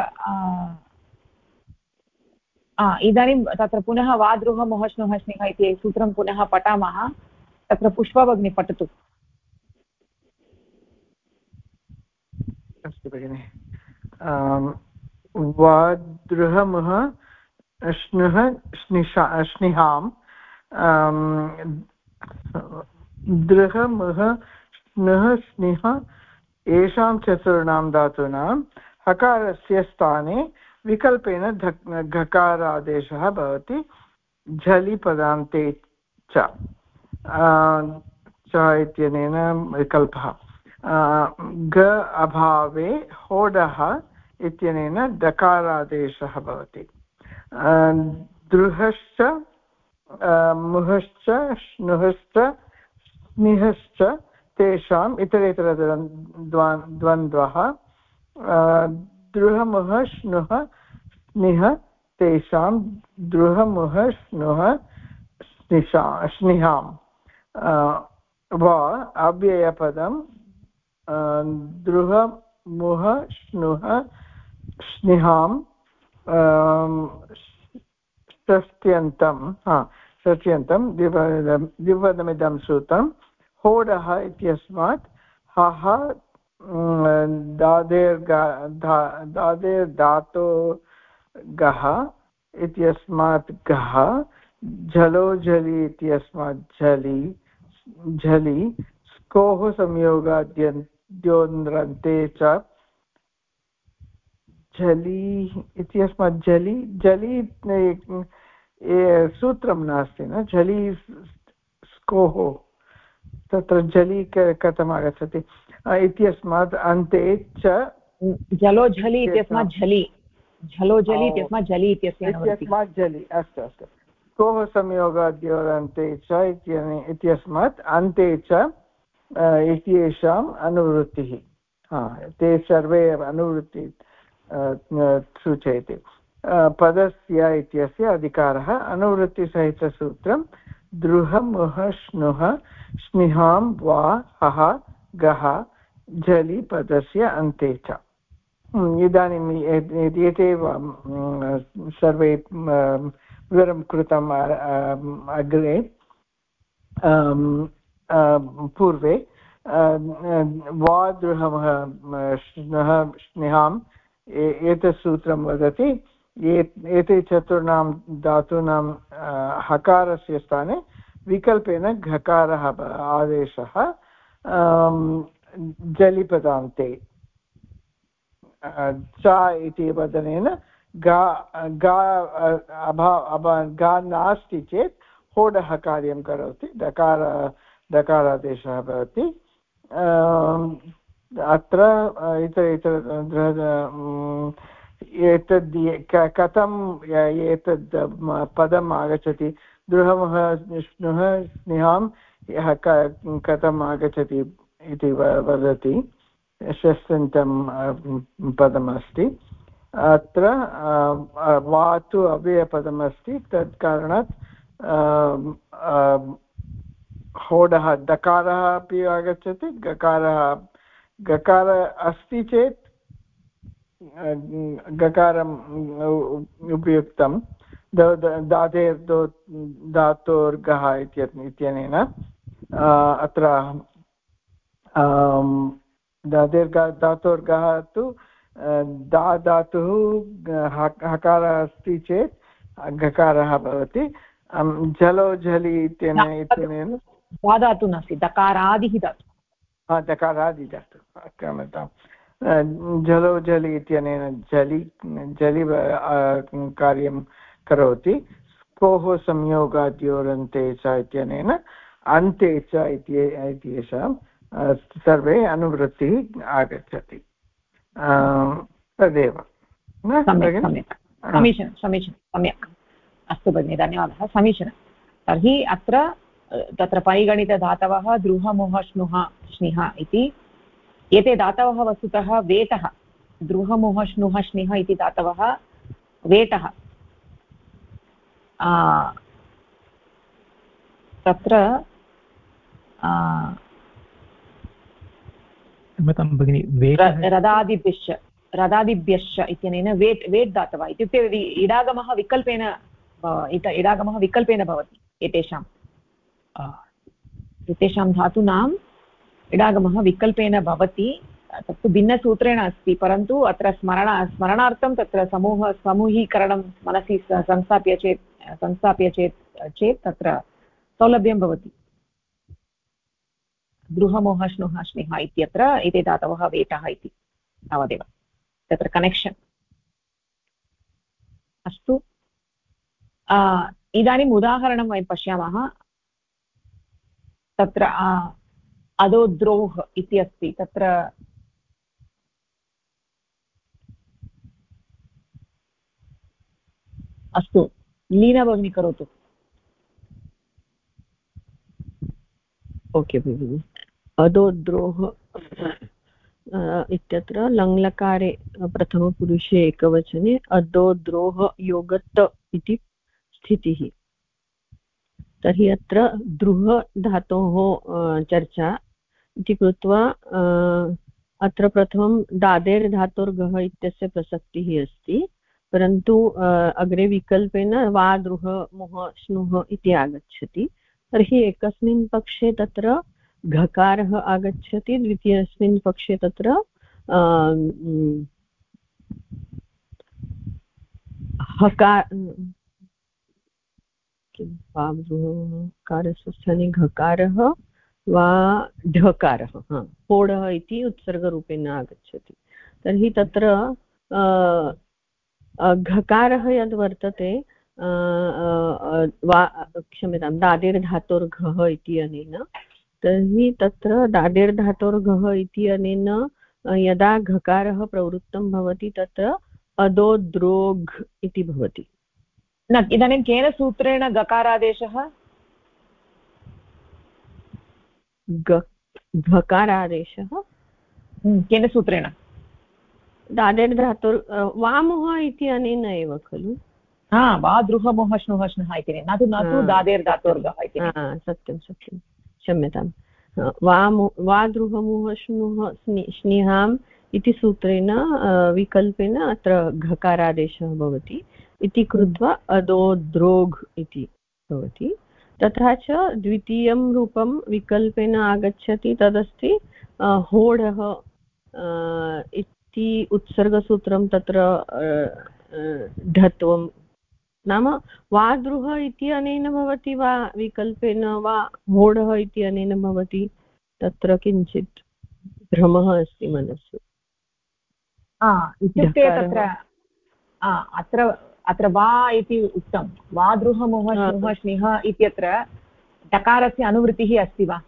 तत्र पुनः वा द्रुह मुह श्नुः श्निः इति सूत्रं पुनः पठामः। तत्र पुष्पा भगिनी पठतु। अस्तु भगिनि। वा द्रुह मुह श्नुः श्निहां द्रुह मुह श्नुः स्निह येषां चतुर्णां धातूनां हकारस्य स्थाने विकल्पेन घकारादेशः भवति झलि पदान्ते च इत्यनेन विकल्पः। ग अभावे होडः इत्यनेन डकारादेशः भवति दृहश्च मुहश्च श्नुहश्च स्निहश्च तेषाम् इतरेतर द्वन्द्वः दृढमुह श्नुः स्निह तेषां दृढमुह श्नुः स्निहां वा अव्ययपदं दृढमुह श्नुः स्निहां षष्ट्यन्तं द्विपदमिदं सूत्रं होडः इत्यस्मात् हः दादेर्धातो गः इत्यस्मात् गः झलो झलि इत्यस्मात् झलि झलि स्कोः संयोगाद्योन्द्रन्ते च झलि इत्यस्मात् झलि झलि सूत्रं नास्ति न झलि स्कोः तत्र झलि कथम् आगच्छति इत्यस्मात् अन्ते च जलो झलि इत्यस्मात् झलि झलो झलि इत्यस्मात् झलि इत्यस्मात् झलि अस्तु अस्तु कोः संयोगाद्योरन्ते च इत्यस्मात् अन्ते च इत्येषाम् अनुवृत्तिः ते सर्वे अनुवृत्तिः सूचयति पदस्य इत्यस्य अधिकारः अनुवृत्तिसहितसूत्रं दृढमुह श्नुः स्निहां वा हः गः झलि पदस्य अन्ते च इदानीम् एते सर्वे विवरणं कृतम् अग्रे पूर्वे वा दृढमुह श्नुः स्निहाम् एतत् सूत्रं वदति एते चतुर्णां धातूनां हकारस्य स्थाने विकल्पेन घकारः आदेशः जलिपदान्ते च इति वदनेन गा नास्ति चेत् होडः कार्यं करोति डकारादेशः भवति अत्र एतद् कथम् एतद् पदम् आगच्छति दृढमुह श्नुः स्निहां कथम् आगच्छति इति वदति षष्ठ्यन्तं पदमस्ति अत्र वा तु अव्ययपदमस्ति तत् कारणात् होडः दकारः अपि आगच्छति गकार अस्ति चेत् गकारम् उपयुक्तं धातोर्गः इत्यनेन अत्र धातोर्गः तु धातुः हकारः अस्ति चेत् गकारः भवति झलो झलि इत्यनेन धातु नास्ति दकारादिः धातु दकारादिधातु क्षम्यतां झलो झलि इत्यनेन झलि कार्यं करोति कोः संयोगाद्योरन्ते च इत्यनेन अन्ते च इत्येषां सर्वे अनुवृत्तिः आगच्छति तदेव समीचीनं सम्यक् अस्तु भगिनि धन्यवादः समीचीनं तर्हि अत्र तत्र परिगणितधातवः दृढमुह श्नुः स्निह इति एते धातवः वस्तुतः वेटः दृढमुह श्नुः स्निह इति धातवः वेटः तत्र रदादिभ्यश्च इत्यनेन वेट् धातवः इत्युक्ते इडागमः विकल्पेन भवति एतेषां धातूनाम् इडागमः विकल्पेन भवति तत्तु भिन्नसूत्रेण अस्ति परन्तु अत्र स्मरणार्थं तत्र समूहीकरणं मनसि संस्थाप्य चेत् तत्र सौलभ्यं भवति दृढमुह श्नुः स्निह इत्यत्र एते धातवः वेटः इति तावदेव तत्र कनेक्षन् अस्तु इदानीम् उदाहरणं वयं पश्यामः तत्र अधोद्रोः इति अस्ति तत्र अस्तु लीना भगिनी करोतु। ओके भगिनि। अधोद्रोः इत्यत्र लङ्लकारे प्रथमपुरुषे एकवचने अधोद्रोः योगत्त इति स्थितिः। तर्हि अत्र द्रुह धातोः चर्चा इति कृत्वा अत्र प्रथमं दादेर् धातोर्गः इत्यस्य प्रसक्तिः अस्ति, परन्तु अग्रे विकल्पेन वा द्रुह मुह श्नुः इति आगच्छति। तर्हि एकस्मिन् पक्षे तत्र घकारः आगच्छति, द्वितीयस्मिन् पक्षे तत्र कारस्य स्थाने घकारः वा ढकारः होडः इति उत्सर्गरूपेण आगच्छति। तर्हि तत्र घकारः यद् वर्तते क्षम्यतां दादेर्धातोर्घः इति अनेन, तर्हि तत्र दादेर्धातोर्घः इति अनेन यदा घकारः प्रवृत्तं भवति तत्र अधोद्रोघ् इति भवति। न इदानीं केन सूत्रेण गकारादेशः? घकारादेशः केन सूत्रेण? दादेर् धातोर् वामुः इति अनेन एव खलु? वा द्रुह मुह श्नुः श्नुः इति न तु दादेर् धातोर्गः इति। सत्यं सत्यं, क्षम्यतां। वा द्रुह मुह श्नुः श्निहाम् इति सूत्रेण विकल्पेन अत्र घकारादेशः भवति इति कृत्वा अधोद्रोघ् इति भवति। तथा च द्वितीयं रूपं विकल्पेन आगच्छति, तदस्ति होडः इति उत्सर्गसूत्रं तत्र ढत्वं नाम वा द्रुह इति अनेन भवति वा विकल्पेन वा होडः इति अनेन भवति, तत्र किञ्चित् भ्रमः अस्ति मनसि। इत्युक्ते तत्र अत्र वा इति उक्तं, वा द्रुह मुह श्नुः श्निः इत्यत्र डकारस्य अनुवृत्तिः अस्ति वा?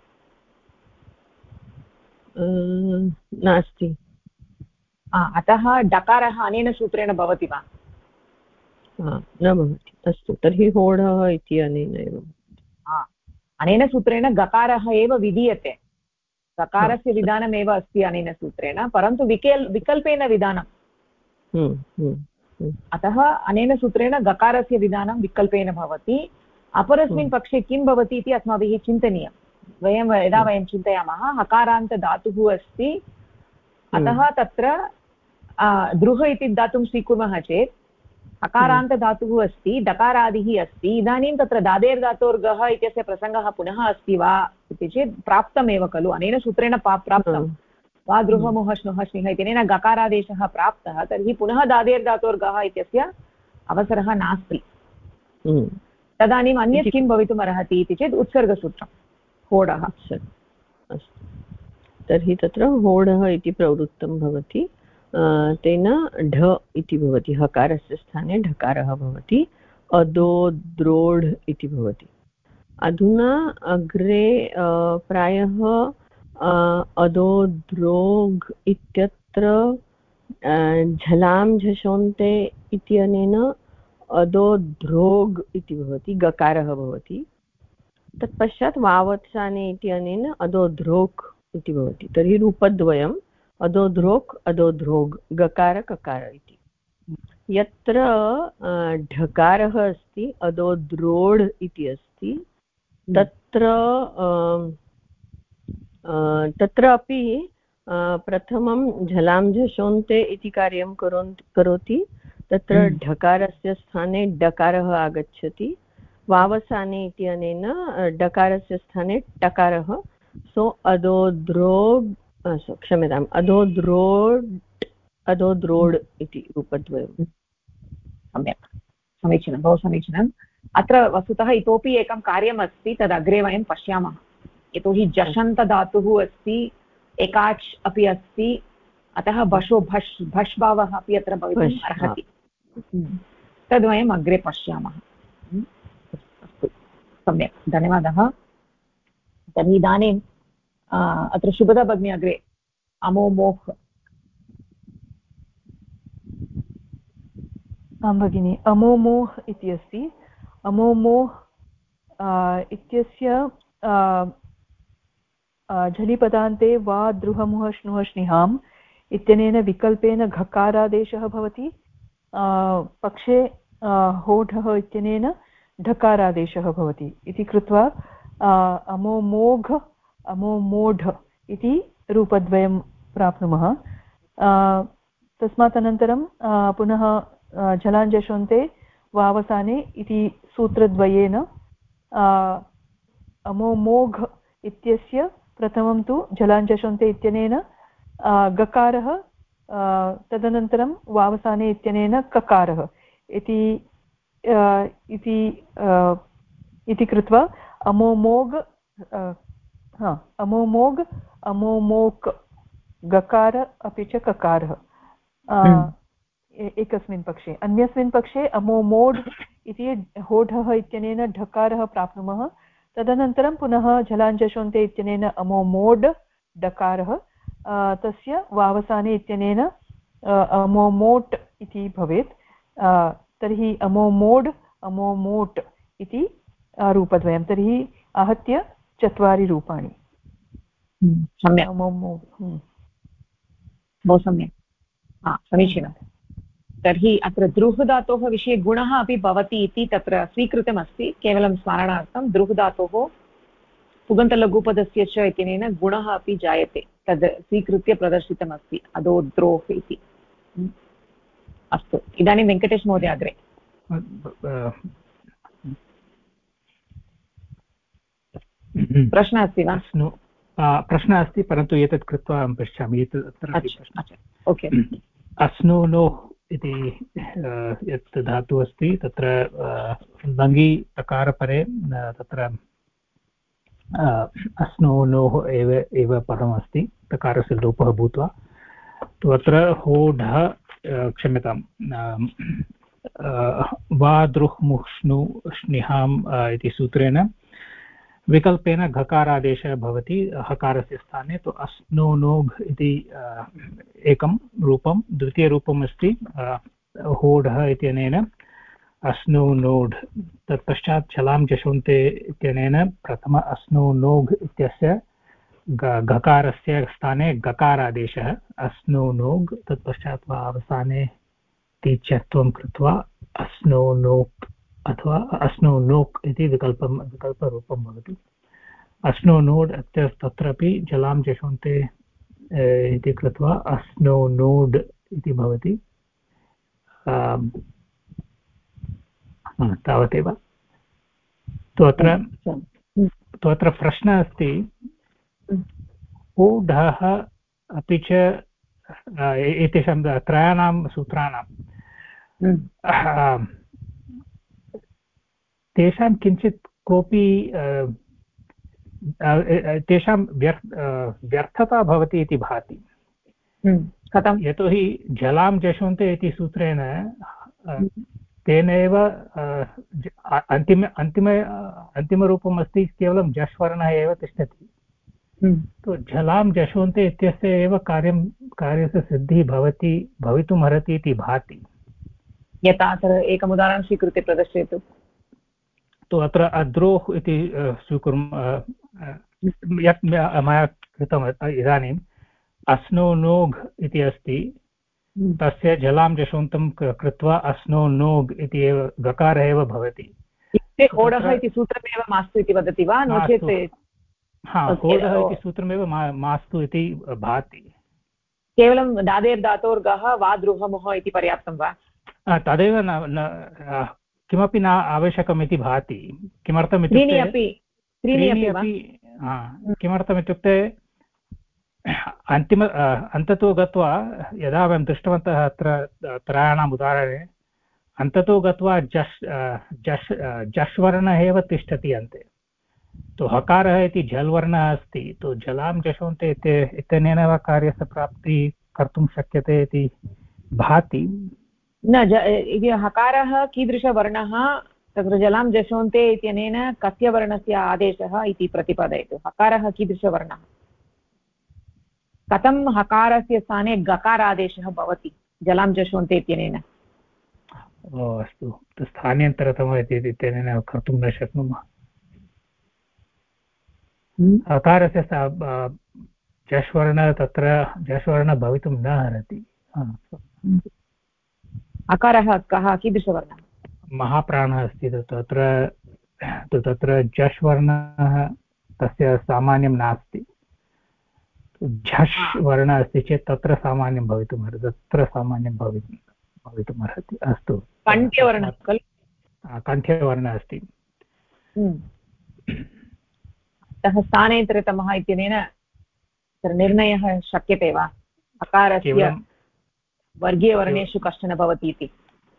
नास्ति। अतः डकारः अनेन सूत्रेण भवति वा? न भवति। अस्तु, तर्हि होडः इति अनेन एव। अनेन सूत्रेण गकारः एव विधीयते, गकारस्य विधानमेव अस्ति अनेन सूत्रेण, परन्तु विकल्पेन विधानम्। अतः अनेन सूत्रेण गकारस्य विधानं विकल्पेन भवति। अपरस्मिन् पक्षे किं भवति इति अस्माभिः चिन्तनीयं। यदा वयं चिन्तयामः हकारान्तधातुः अस्ति, अतः तत्र द्रुह इति धातुं स्वीकुर्मः चेत् हकारान्तधातुः अस्ति, डकारादिः अस्ति, इदानीं तत्र दादेर् धातोर्गः इत्यस्य प्रसङ्गः पुनः अस्ति वा इति चेत् प्राप्तमेव खलु, अनेन सूत्रेण प्राप्तं। वा द्रुह मुह श्नुः श्निः इत्यनेन गकारादेशः प्राप्तः, तर्हि पुनः दादेर् धातोर्गः इत्यस्य अवसरः नास्ति। तदानीम् अन्यत् किं भवितुम् अर्हति इति चेत् उत्सर्गसूत्रं होडः। अस्तु, तर्हि तत्र होडः इति प्रवृत्तं भवति, तेन ढ इति भवति, हकारस्य स्थाने ढकारः भवति, अधोद्रोढ् इति भवति। अधुना अग्रे प्रायः अधोद्रोघ् इत्यत्र झलां झषोन्ते इत्यनेन अधोद्रोघ् इति भवति, गकारः भवति। तत्पश्चात् वावत्साने इत्यनेन अधोद्रोघ् इति भवति। तर्हि रूपद्वयम् अधोद्रोघ् अधोद्रोघ्, गकार ककार इति। यत्र ढकारः अस्ति अधोद्रोढ् इति अस्ति, तत्र अपि प्रथमं झलां झषोन्ते इति कार्यं करोति। तत्र ढकारस्य स्थाने डकारः आगच्छति, वावसाने इत्यनेन डकारस्य स्थाने टकारः, सो अधोद्रोढ् क्षम्यताम् अधोद्रोढ् इति रूपद्वयम्। सम्यक्, समीचीनं, बहु समीचीनम्। अत्र वस्तुतः इतोपि एकं कार्यम् अस्ति, तद् अग्रे वयं पश्यामः। यतोहि जषन्तधातुः अस्ति, एकाच् अपि अस्ति, अतः भषो भष् भावः अपि अत्र भवितुम् अर्हति। तद् वयम् अग्रे पश्यामः। अस्तु, सम्यक्, धन्यवादः। तर्हि इदानीं अत्र शुभदा भगिनी अग्रे अमोमोह्। आं भगिनि, अमोमोह् इति अस्ति। अमोमोह् इत्यस्य झलिपदान्ते वा द्रुहमुह श्नुः श्निहाम् इत्यनेन विकल्पेन घकारादेशः भवति। पक्षे होढः इत्यनेन ढकारादेशः भवति इति कृत्वा अमोमोघ अमोमोढ इति रूपद्वयं प्राप्नुमः। तस्मात् अनन्तरं पुनः झलाञ्जषोन्ते वावसाने इति सूत्रद्वयेन अमोमोघ इत्यस्य प्रथमं तु झलाञ्जषोन्ते इत्यनेन गकारः, तदनन्तरं वावसाने इत्यनेन ककारः इति कृत्वा अमोमोघ अमोमोघ अमोमोक् गकार अपि च ककारः एकस्मिन् पक्षे। अन्यस्मिन् पक्षे अमोमोढ् इति होढः इत्यनेन ढकारः प्राप्नुमः। तदनन्तरं पुनः झलाञ्जषोन्ते इत्यनेन अमोमोड् डकारः, तस्य वावसाने इत्यनेन अमोमोट् इति भवेत्। तर्हि अमोमोड् अमोमोट् इति रूपद्वयं, तर्हि आहत्य 4 रूपाणि। सम्यक्, बहु सम्यक्, समीचीनं। तर्हि अत्र द्रुहधातोः विषये गुणः अपि भवति इति तत्र स्वीकृतमस्ति। केवलं स्मरणार्थं द्रुहधातोः पुगन्तलघुपदस्य च इत्यनेन गुणः अपि जायते, तद् स्वीकृत्य प्रदर्शितमस्ति अधो द्रोः इति। अस्तु, इदानीं वेङ्कटेश महोदय अग्रे। प्रश्नः अस्ति वा? प्रश्नः अस्ति, परन्तु एतत् कृत्वा अहं पश्यामि। ओके। अश्नोः इति यत् धातुः अस्ति तत्र लङि तकारपरे तत्र अश्नोः एव पदमस्ति, तकारस्य लोपः भूत्वा। तु अत्र होढः क्षम्यतां वा द्रुह् मुह् श्निहाम् इति सूत्रेण विकल्पेन घकारादेशः भवति हकारस्य स्थाने। तु अश्नोनोघ् इति एकं रूपं। द्वितीयरूपम् अस्ति होढः इत्यनेन अश्नोनोढ्। तत्पश्चात् झलां जषोन्ते इत्यनेन प्रथम अश्नोनोघ् इत्यस्य घकारस्य स्थाने गकारादेशः अश्नोनोघ्। तत्पश्चात् वा अवसाने तीच्यत्वं कृत्वा अश्नोनोक् अथवा अश्नोनोक् इति विकल्परूपं भवति। अश्नोनोड् तत्रापि जलां जषोन्ते इति कृत्वा अश्नोनोड् इति भवति। तावदेव। तु अत्र प्रश्नः अस्ति, ऊढः अपि च एतेषां त्रयाणां सूत्राणां तेषां किञ्चित् कोऽपि तेषां व्यर्थता भवति इति भाति। कथं? यतोहि झलां जषोन्ते इति सूत्रेण तेनैव अन्तिमरूपम् अस्ति, केवलं जश् वर्णः एव तिष्ठति। तो झलां जषोन्ते इत्यस्य एव कार्यस्य सिद्धिः भवितुमर्हति इति भाति। यथा अत्र एकम् उदाहरणं स्वीकृत्य प्रदर्शयतु। तो अत्र अद्रोः इति स्वीकुर्मः, यत् मया कृतम् इदानीम् अश्नोनोघ् इति अस्ति, तस्य झलां जषोन्तं कृत्वा अश्नोनोघ् इति एव गकारः एव भवति। होडः इति सूत्रमेव मास्तु इति वदति वा? नो चेत् होडः इति सूत्रमेव मास्तु इति भाति। केवलं दादेर्धातोर्गः वा द्रुहमुः इति पर्याप्तं वा? तदेव किमपि न आवश्यकम् इति भाति। किमर्थम् इत्युक्ते किमर्थमित्युक्ते अन्ततो गत्वा यदा वयं दृष्टवन्तः अत्र त्रयाणाम् उदाहरणे अन्ततो गत्वा जश् वर्णः एव तिष्ठति अन्ते। तो हकारः इति झल् वर्णः अस्ति, तो झलां जषोन्ते इत्यनेन वा कार्यस्य प्राप्तिः कर्तुं शक्यते इति भाति। न, हकारः कीदृशवर्णः, तत्र जलां जषोन्ते इत्यनेन कस्य वर्णस्य आदेशः इति प्रतिपादयतु। हकारः कीदृशवर्णः? कथं हकारस्य स्थाने गकारादेशः भवति जलां जश्वन्ते इत्यनेन? अस्तु, स्थानान्तरतमः इत्यनेन कर्तुं न शक्नुमः। हकारस्य जश्वर्ण तत्र जश्वर्ण भवितुं न अर्हति। अकारः कः, कीदृशवर्णः? महाप्राणः अस्ति तत्र जश्वर्णः तस्य सामान्यं नास्ति। झष् वर्णः अस्ति चेत् तत्र सामान्यं भवितुम् अर्हति, तत्र सामान्यं भवितुम् अर्हति। अस्तु, कण्ठ्यवर्णः खलु? कण्ठ्यवर्णः अस्ति। अतः स्थानेतरतमः इत्यनेन निर्णयः शक्यते वा अकारस्य वर्गीयवर्णेषु कश्चन भवति इति?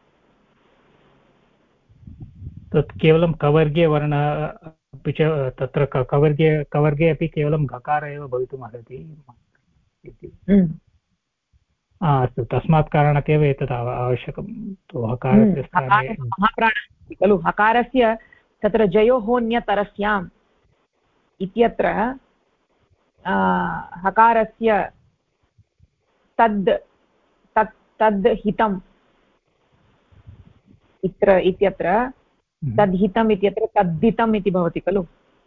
तत् केवलं कवर्गीयवर्णः, अपि च तत्र कवर्गे अपि केवलं गकार एव भवितुम् अर्हति इति। अस्तु, तस्मात् कारणात् एव एतत् आवश्यकं। हकारस्य स्थाने महाप्राणः अस्ति खलु, हकारस्य तत्र जयोहोन्यतरस्याम् इत्यत्र हकारस्य तद् हितम् इत्यत्र तद्हितम् इत्यत्र तद्धितम् इति भवति खलु।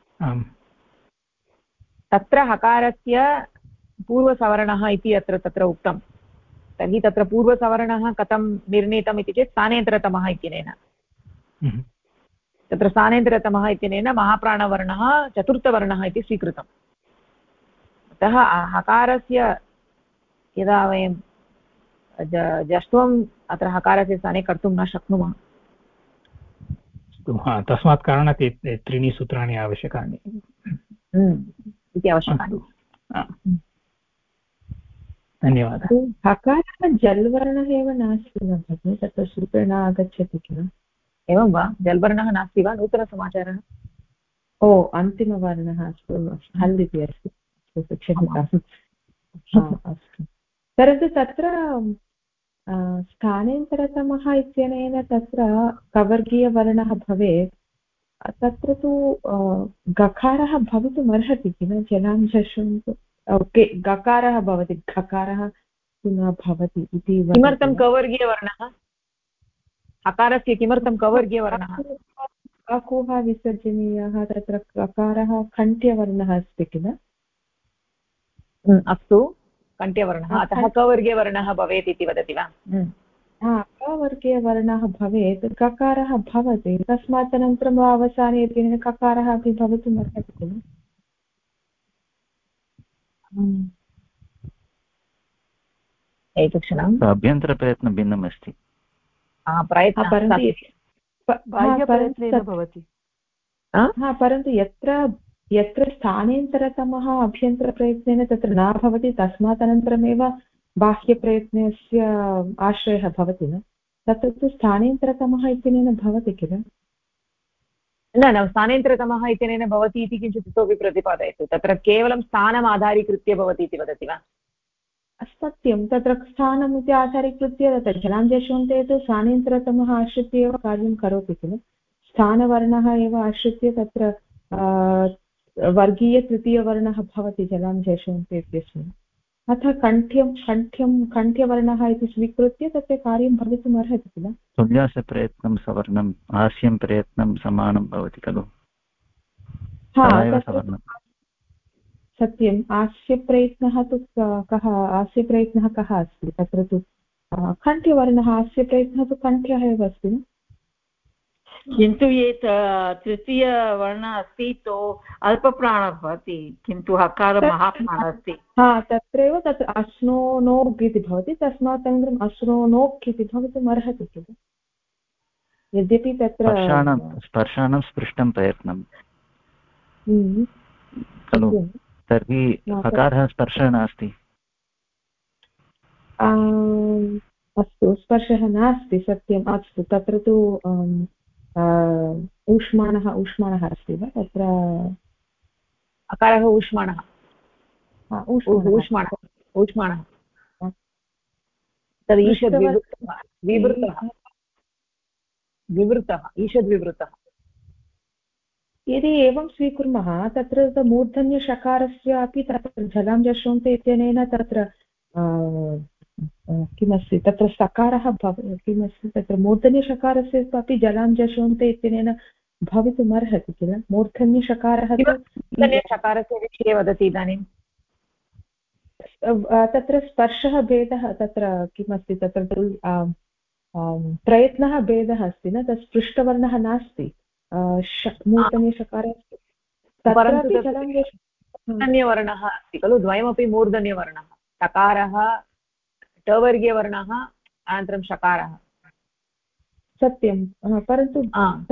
तत्र हकारस्य पूर्वसवर्णः इति तत्र उक्तं। तर्हि तत्र पूर्वसवर्णः कथं निर्णीतम् इति चेत् स्थानेन्तरतमः इत्यनेन। तत्र स्थानेन्तरतमः इत्यनेन महाप्राणवर्णः चतुर्थवर्णः इति स्वीकृतम्। अतः हकारस्य यदा वयं जष्ट्वम् अत्र हकारस्य स्थाने कर्तुं न शक्नुमः। तस्मात् कारणात् त्रीणि सूत्राणि आवश्यकानि इति आवश्यकानि। धन्यवादः। हकारः जल्वर्णः एव नास्ति न भगिनि, तत्र सूत्रेण आगच्छति किल? एवं वा? जल्वर्णः नास्ति वा? नूतनसमाचारः? ओ, अन्तिमवर्णः अस्तु, हल् इति अस्ति, क्षम्यताम्। अस्तु, परन्तु तत्र स्थानेन्तरतमः इत्यनेन तत्र कवर्गीयवर्णः भवेत्, तत्र तु गकारः भवितुम् अर्हति किल? जलां जश्वन्तु ओके, गकारः भवति, घकारः तु न भवति इति। किमर्थं कवर्गीयवर्णः? हकारस्य किमर्थं कवर्गीयवर्णः? अकोः विसर्जनीयः, तत्र ककारः कण्ठ्यवर्णः अस्ति किल? अस्तु, कण्ठ्यवर्णः, अतः कवर्गीयवर्णः भवेत् इति वदति वा? कवर्गीयवर्णः भवेत्, ककारः भवति, तस्मात् अनन्तरम् अवसाने इत्यनेन ककारः अपि भवितुम् अर्हति खलु? एकक्षणम्, अभ्यन्तरप्रयत्नं भिन्नम् अस्ति। परन्तु यत्र स्थानेन्तरतमः अभ्यन्तरप्रयत्नेन तत्र न भवति, तस्मात् अनन्तरमेव बाह्यप्रयत्नस्य आश्रयः भवति न, तत्र तु स्थानेन्तरतमः इत्यनेन भवति किल? न, स्थानेन्तरतमः इत्यनेन भवति इति किञ्चित् इतोपि प्रतिपादयतु। तत्र केवलं स्थानम् आधारीकृत्य भवति इति वदति वा? सत्यं, तत्र स्थानम् इति आधारीकृत्य तत्र जलां जश्वन्ते तु स्थानेन्तरतमः आश्रित्य एव कार्यं करोति खलु। स्थानवर्णः एव आश्रित्य तत्र वर्गीयतृतीयवर्णः भवति जलां जश्वन्ते इत्यस्मिन्। अतः कण्ठ्यवर्णः इति स्वीकृत्य तस्य कार्यं भवितुम् अर्हति किल? तुल्यासप्रयत्नं सवर्णम्, हास्यं प्रयत्नं समानं भवति खलु। सत्यम्, हास्यप्रयत्नः तु कः? हास्यप्रयत्नः कः अस्ति तत्र? तु कण्ठ्यवर्णः, हास्यप्रयत्नः तु कण्ठ्यः एव अस्ति न? किन्तु ये तृतीयवर्णः अस्ति तो अल्पप्राणः भवति, किन्तु हकार महाप्राणः अस्ति। तत्रैव तत्र अश्नो नोग् इति भवति, तस्मात् अनन्तरम् अश्नो नोक् इति भवितुम् अर्हति किल? यद्यपि तत्र स्पर्शानं स्पृष्टं प्रयत्नं खलु, तर्हि हकारः स्पर्शः नास्ति। अस्तु, स्पर्शः नास्ति, सत्यम्। अस्तु, तत्र तु ऊष्माणः अस्ति वा तत्र? अकारः ऊष्माणः, ऊष्माणः तद् ईषद्विवृतः, ईषद्विवृतः। यदि एवं स्वीकुर्मः तत्र मूर्धन्यषकारस्य अपि तत्र झलां जषोन्ते इत्यनेन तत्र किमस्ति तत्र सकारः किमस्ति तत्र मूर्धन्यषकारस्य अपि जलां जषोन्ते इत्यनेन भवितुमर्हति किल मूर्धन्यषकारः मूर्धन्यषकारस्य विषये वदति इदानीं तत्र स्पर्शः भेदः तत्र किमस्ति तत्र प्रयत्नः भेदः अस्ति न तत् स्पृष्टवर्णः नास्ति मूर्धन्यषकारः मूर्धन्यवर्णः अस्ति खलु द्वयमपि मूर्धन्यवर्णः टकारः टवर्गीयवर्णः अनन्तरं षकारः सत्यं परन्तु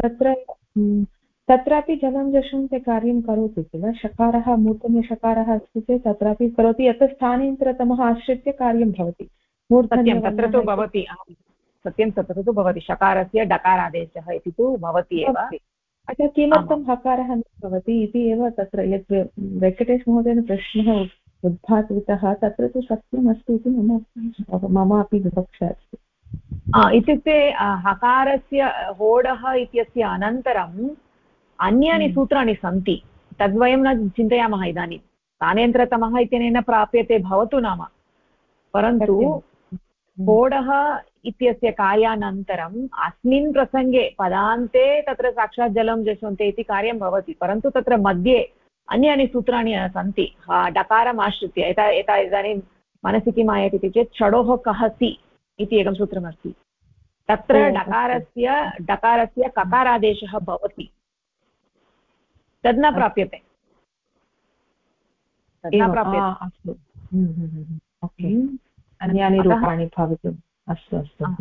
तत्रापि जलं जषन्ते कार्यं करोति किल षकारः मूर्धन्यषकारः अस्ति चेत् तत्रापि करोति यत् स्थानेन्तरतमः आश्रित्य कार्यं भवति मूर्धन्यं तत्र तु भवति सत्यं तत्र तु भवति षकारस्य डकारादेशः इति तु भवति एव अतः किमर्थं हकारः न भवति इति एव तत्र यत् वेङ्कटेशमहोदयेन प्रश्नः उद्भासितः तत्र तु सत्यमस्ति इति मम अपि विवक्षा अस्ति इत्युक्ते हकारस्य होडः इत्यस्य अनन्तरम् अन्यानि सूत्राणि सन्ति तद्वयं न चिन्तयामः इदानीं स्थानेन्तरतमः इत्यनेन प्राप्यते भवतु नाम परन्तु होडः इत्यस्य कार्यानन्तरम् अस्मिन् प्रसङ्गे पदान्ते तत्र साक्षात् जलं जषन्ते इति कार्यं भवति परन्तु तत्र मध्ये अन्यानि सूत्राणि सन्ति डकारम् आश्रित्य इदानीं मनसि किम् आयाति इति चेत् षडोः कहसि इति एकं सूत्रमस्ति तत्र डकारस्य ककारादेशः भवति तद् न प्राप्यते अन्यानि रूपाणि भवितुम् अस्तु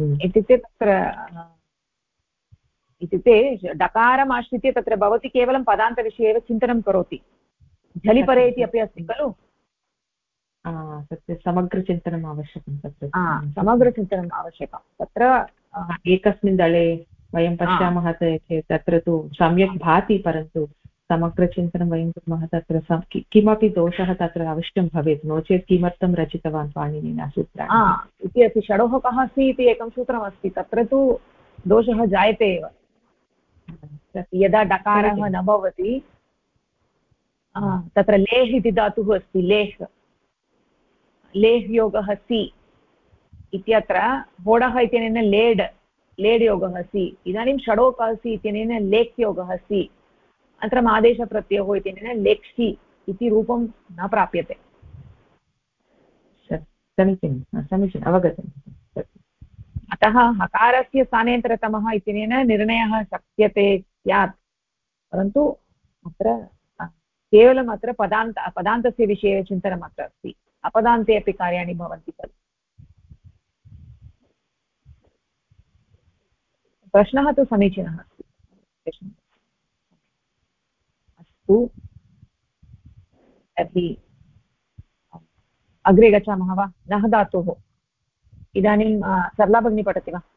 इत्युक्ते डकारम् आश्रित्य तत्र भवति केवलं पदान्तविषये एव चिन्तनं करोति झलिपरे इति अपि अस्ति खलु तत्र समग्रचिन्तनम् आवश्यकं तत्र समग्रचिन्तनम् आवश्यकं तत्र एकस्मिन् दले वयं पश्यामः चेत् तत्र तु सम्यक् भाति परन्तु समग्रचिन्तनं वयं कुर्मः तत्र किमपि दोषः तत्र अवश्यं भवेत् नो चेत् किमर्थं रचितवान् पाणिनिना सूत्राणि इति अस्ति षडोः कहसि इति एकं सूत्रमस्ति तत्र तु दोषः जायते एव यदा डकारः न भवति तत्र लेह् इति धातुः अस्ति लेह् योगः सि इत्यत्र होडः इत्यनेन लेड् योगः सि इदानीं षडो कहसि इत्यनेन लेक् योगः सि अनन्तरम् आदेशप्रत्ययोः इत्यनेन लेक्सि इति रूपं न प्राप्यते समीचीनम् अवगतम् अतः हकारस्य स्थानेन्तरतमः इत्यनेन निर्णयः शक्यते स्यात् परन्तु अत्र केवलम् अत्र पदान्तस्य विषये चिन्तनम् अत्र अस्ति अपदान्ते अपि कार्याणि भवन्ति खलु प्रश्नः तु समीचीनः अस्ति अस्तु तर्हि अग्रे गच्छामः वा नः धातुः इदानीं सरला भगिनी पठति वा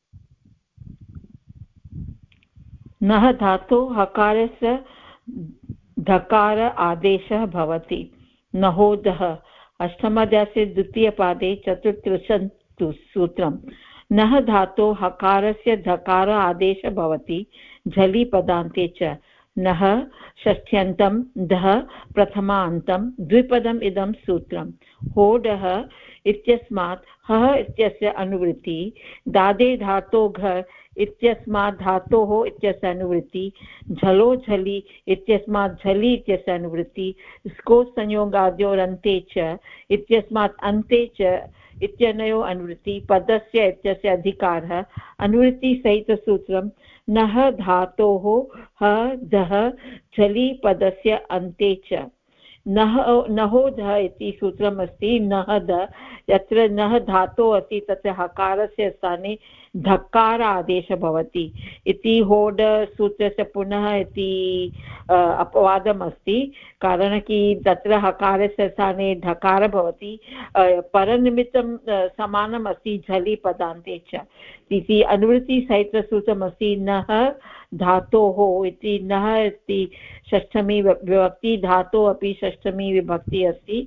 नः धातु हकारस्य धकार आदेशः भवति नहोदः अष्टमाध्यायस्य द्वितीयपादे चतुर्त्रिंशत् सूत्रं नः धातु हकारस्य धकार आदेशः भवति झलि पदान्ते च नः षष्ठ्यन्तं धः प्रथमान्तं द्विपदम् इदं सूत्रं होडः इत्यस्मात् हः इत्यस्य अनुवृत्ति दादे धातोः इत्यस्मात् धातोः इत्यस्य अनुवृत्ति झलो झलि इत्यस्मात् झलि इत्यस्य अनुवृत्ति स्को संयोगाद्योरन्ते च इत्यस्मात् अन्ते च इत्यनयोः अनुवृत्ति पदस्य इत्यस्य अधिकारः अनुवृत्तिसहितसूत्रं नः धातोः ह धः झलि पदस्य अन्ते च नहोधः इति सूत्रमस्ति नहद यत्र नः धातोः अस्ति तत्र हकारस्य स्थाने धकार आदेशः भवति इति होड सूत्रस्य पुनः इति अपवादमस्ति कारणं कि तत्र हकारस्य स्थाने धकार भवति परनिमित्तं समानम् अस्ति झलि पदान्ते च इति अनुवृत्तिसहितसूत्रमस्ति नः धातोः इति नः इति षष्ठमी विभक्ति धातोः अपि षष्ठी षष्ठमी विभक्ति अस्ति,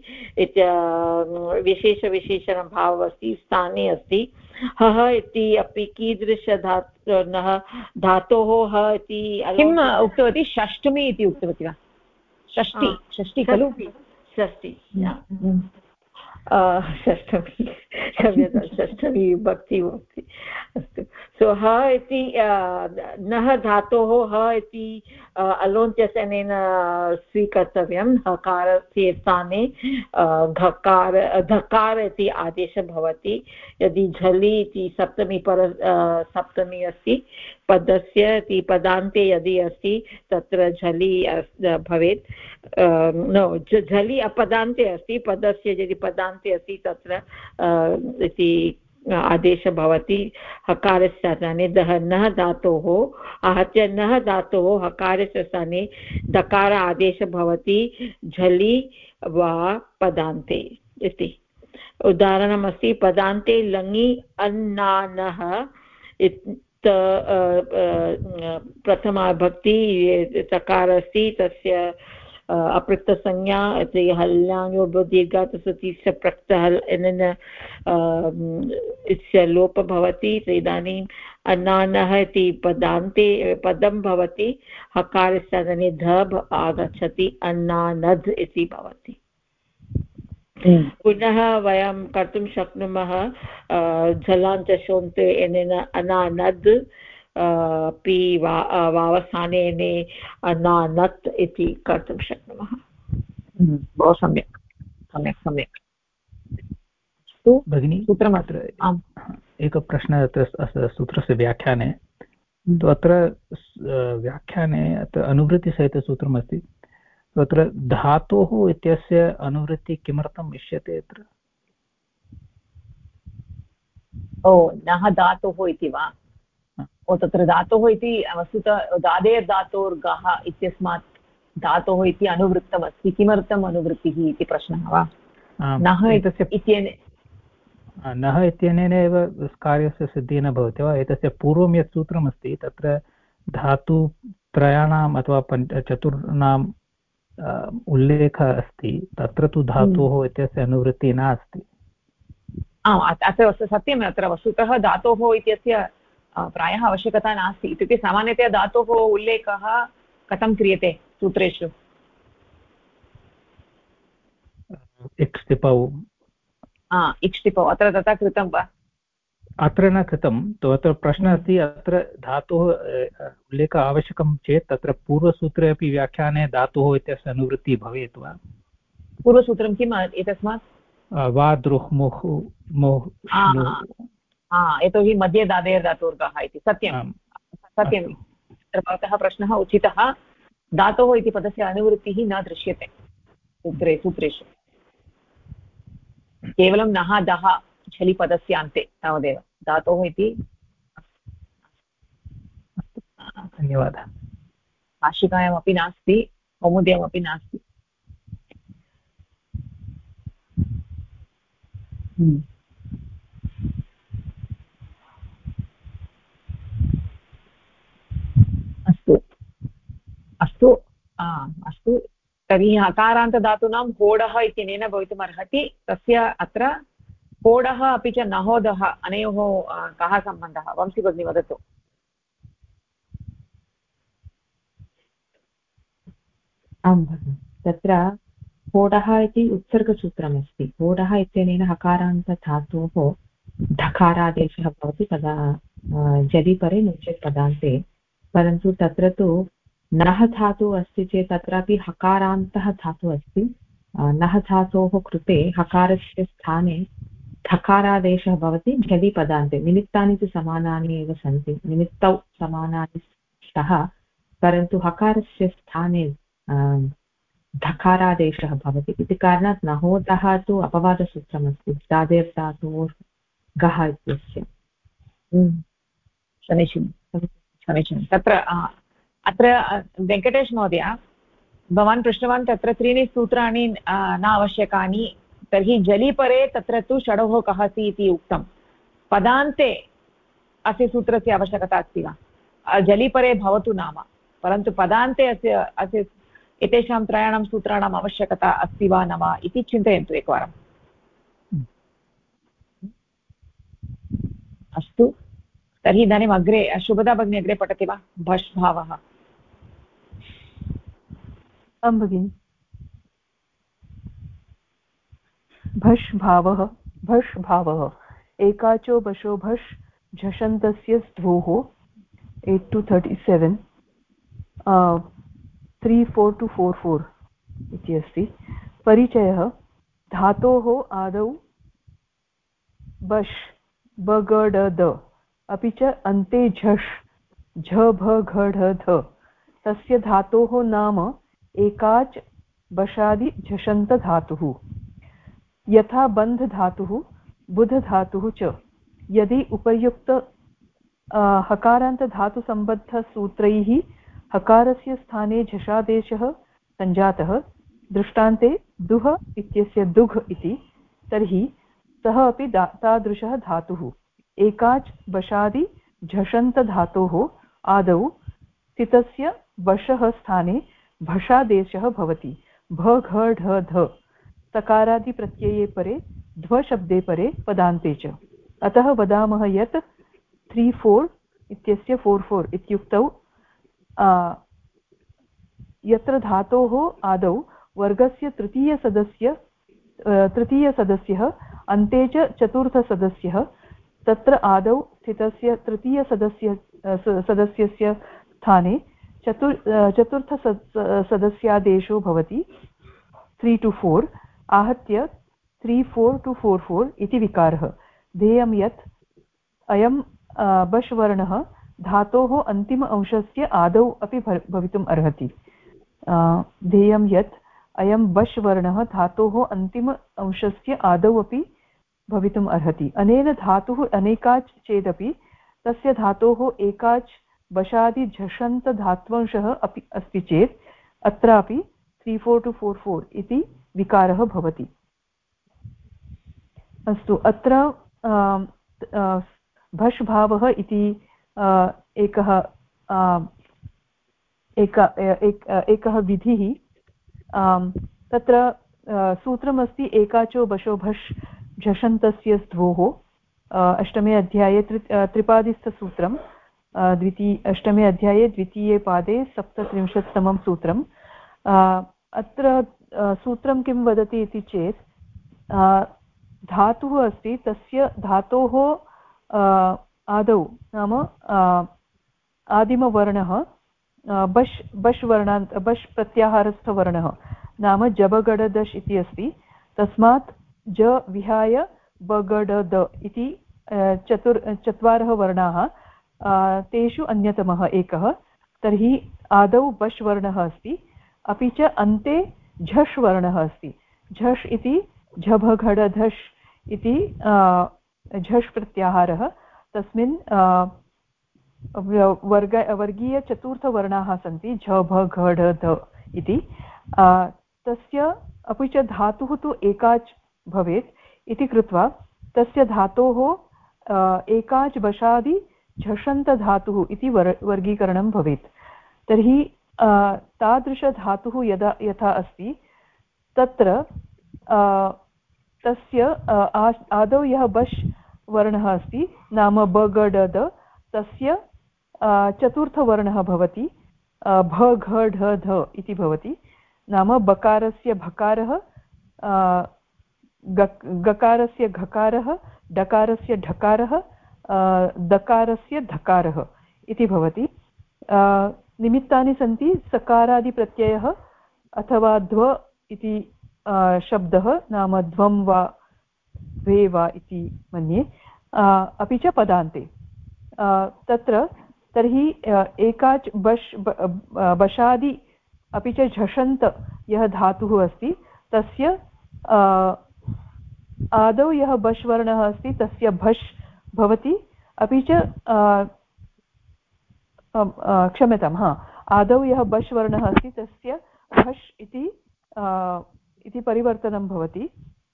विशेषविशेषणभावः अस्ति, स्थाने अस्ति। हः इति अपि कीदृशधातुः धातोः ह इति किम् उक्तवती? षष्ठमी इति उक्तवती वा? षष्ठी, षष्ठी खलु? षष्ठी, षष्ठमी, क्षम्यतां, षष्ठमी विभक्ति भवति। अस्तु, सो ह इति नः धातोः ह इति अलोन्त्यसनेन स्वीकर्तव्यं। हकारस्य स्थाने धकार इति आदेशः भवति। यदि झलि इति सप्तमी अस्ति, पदस्य इति पदान्ते यदि अस्ति तत्र झलि भवेत्। झलि अपदान्ते अस्ति, पदस्य यदि पदान्ते अस्ति तत्र इति आदेशः भवति। हकारस्य स्थाने नः धातोः आहत्य नः धातोः हकारस्य स्थाने दकार आदेशः भवति झलि वा पदान्ते इति। उदाहरणमस्ति पदान्ते लङि अन्नानः प्रथमा विभक्ति तकार अस्ति, तस्य अपृक्तसंज्ञा इति हल्याङ्यो दीर्घातसुतिस्य प्रक्तः इस्य लोपः भवति। इदानीम् अन्नानः इति पदान्ते पदं भवति, हकारस्थाने ध आगच्छति, अन्नानद् इति भवति। पुनः वयं कर्तुं शक्नुमः झलान्तशोन्ते अनानद् अपि वावस्थानेन अनानत् इति कर्तुं शक्नुमः। बहु सम्यक् सम्यक् सम्यक्। अस्तु भगिनी, सूत्रमत्र एकः प्रश्नः अत्र सूत्रस्य व्याख्याने। तु अत्र व्याख्याने अत्र अनुवृत्तिसहितसूत्रमस्ति। तत्र धातोः इत्यस्य अनुवृत्तिः किमर्थम् इष्यते अत्र? नः धातोः इति वा? तत्र धातोः इति वस्तुतः दादेर् धातोर्गः इत्यस्मात् धातोः इति अनुवृत्तमस्ति। किमर्थम् अनुवृत्तिः इति प्रश्नः वा? नः इत्यनेन एव कार्यस्य सिद्धिः न भवति वा? एतस्य पूर्वं यत् सूत्रमस्ति तत्र धातुत्रयाणाम् अथवा चतुर्णाम् उल्लेखः अस्ति, तत्र तु धातोः इत्यस्य अनुवृत्तिः नास्ति। अत्र सत्यम्। अत्र वस्तुतः धातोः इत्यस्य प्रायः आवश्यकता नास्ति। इत्युक्ते सामान्यतया धातोः उल्लेखः कथं क्रियते सूत्रेषु? इक्ष्टिपौ। इक्ष्टिपौ अत्र तथा कृतं वा? अत्र न कृतं। अत्र प्रश्नः अस्ति, अत्र धातोः उल्लेखः आवश्यकं चेत् तत्र पूर्वसूत्रे अपि व्याख्याने धातोः इत्यस्य अनुवृत्तिः भवेत् वा? पूर्वसूत्रं किम् एतस्मात्? वा द्रुः मुः मुः। यतोहि मध्ये दादेर् धातोर्गः इति। सत्यं सत्यं। तत्र भवतः प्रश्नः उचितः। धातोः इति पदस्य अनुवृत्तिः न दृश्यते सूत्रेषु। केवलं नः दः झलिपदस्य अन्ते तावदेव। धातोः इति धन्यवादः। भाषिकायामपि नास्ति, कौमुद्यामपि नास्ति। अस्तु अस्तु अस्तु। तर्हि हकारान्तधातूनां होडः इत्यनेन भवितुमर्हति। तस्य अत्र होडः अपि च नहोदः अनयोः कः सम्बन्धः? वंशी भगिनी वदतु। आं भगिनि, तत्र होडः इति उत्सर्गसूत्रमस्ति। होडः इत्यनेन हकारान्तधातोः ढकारादेशः भवति तदा जदिपरे नो चेत् पदान्ते। परन्तु तत्र तु नः धातुः अस्ति चेत् तत्रापि हकारान्तः धातुः अस्ति। नः धातोः कृते हकारस्य स्थाने ठकारादेशः भवति झलि पदान्ते। निमित्तानि तु समानानि एव सन्ति, निमित्तौ समानानि स्तः, परन्तु हकारस्य स्थाने धकारादेशः भवति। इति कारणात् नहोदः तु अपवादसूत्रमस्ति दादेर् धातोर्गः इत्यस्य। समीचीनं। तत्र अत्र वेङ्कटेश महोदय, भवान् पृष्टवान् तत्र त्रीणि सूत्राणि न आवश्यकानि। तर्हि जलिपरे तत्र तु षडोः कः अस्ति इति उक्तं। पदान्ते अस्य सूत्रस्य आवश्यकता अस्ति वा? जलिपरे भवतु नाम, परन्तु पदान्ते अस्य एतेषां त्रयाणां सूत्राणाम् आवश्यकता अस्ति वा न वा इति चिन्तयन्तु एकवारम्। अस्तु, तर्हि इदानीम् अग्रे शुभदा भगिनी अग्रे पठति वा? भष् भावः। आं भगिनि। भष् भावः। भष् भावः एकाचो बशो भष् झषन्तस्य ध्वोः 8 to 37 3 4 to 4 इति अस्ति। परिचयः धातोः आदौ बष् बगडद अपि च अन्ते झष् झभघढध तस्य धातोः नाम एकाच् बशादि झषन्तधातुः। यथा बन्धधातुः बुधधातुः च। यदि उपर्युक्त हकारान्तधातुसम्बद्धसूत्रैः हकारस्य स्थाने झषादेशः सञ्जातः दृष्टान्ते दुह इत्यस्य दुघ् इति, तर्हि सः अपि तादृशः धातुः। एकाच् बशादि झषन्तधातोः आदौ स्थितस्य बशः स्थाने भषादेशः भवति। भ घ ढ ध सकारादिप्रत्यये परे ध्वशब्दे परे पदान्ते च। अतः वदामः यत् 3-4 इत्यस्य 4-4 इत्युक्तौ यत्र धातोः आदौ वर्गस्य तृतीयसदस्यः अन्ते च चतुर्थसदस्यः, तत्र आदौ स्थितस्य तृतीयसदस्यस्य स्थाने चतुर्थसदस्यादेशो भवति 3 to 4 आहत्य 3-4 to 4-4 इति विकारः। ध्येयं यत् अयं बश् वर्णः धातोः अन्तिम अंशस्य आदौ अपि भवितुम् अर्हति। ध्येयं यत् अयं बश् वर्णः धातोः अन्तिम अंशस्य आदौ अपि भवितुम् अर्हति। अनेन धातुः अनेकाच् चेदपि तस्य धातोः एकाच् बशादि झषन्तधात्वंशः अपि अस्ति चेत् अत्रापि 3-4 to 4-4 इति विकारः भवति। अस्तु, अत्र भष् भावः इति एकः विधिः। तत्र सूत्रमस्ति एकाचो बशो भष् झषन्तस्य ध्वोः। अष्टमे अध्याये त्रिपादिस्थसूत्रम्। अष्टमे अध्याये द्वितीये पादे 37तमं सूत्रम्। अत्र सूत्रं किं वदति इति चेत् धातुः अस्ति, तस्य धातोः आदौ नाम आदिमवर्णः बश् वर्णान्त बश् प्रत्याहारस्थवर्णः नाम जबगडदश् इति अस्ति। तस्मात् ज विहाय बगडद इति चत्वारः वर्णाः, तेषु अन्यतमः एकः। तर्हि आदौ बश् वर्णः अस्ति, अपि च अन्ते झष् वर्णः अस्ति। झष् इति झभघडधष् इति झष् प्रत्याहारः। तस्मिन् वर्गीयचतुर्थवर्णाः सन्ति झ भ घ ढ ध इति। तस्य अपि च धातुः तु एकाच् भवेत् इति कृत्वा तस्य धातोः एकाच् बशादि झषन्तधातुः इति वर्गीकरणं भवेत्। तर्हि तादृशधातुः यथा अस्ति तत्र तस्य आदौ यः बश् वर्णः अस्ति नाम बगडद, तस्य चतुर्थवर्णः भवति भ घ ढ ध इति भवति। नाम बकारस्य भकारः, गकारस्य घकारः, डकारस्य ढकारः, दकारस्य धकारः इति भवति। निमित्तानि सन्ति सकारादिप्रत्ययः अथवा ध्व इति शब्दः नाम ध्वं वा द्वे वा इति मन्ये, अपि च पदान्ते। तत्र तर्हि एकाच् बश् बशादि अपि च झषन्त यः धातुः अस्ति तस्य आदौ यः बश् वर्णः अस्ति तस्य भष् भवति, अपि च क्षम्यतां, आदौ यः बश् वर्णः अस्ति तस्य भष् इति परिवर्तनं भवति।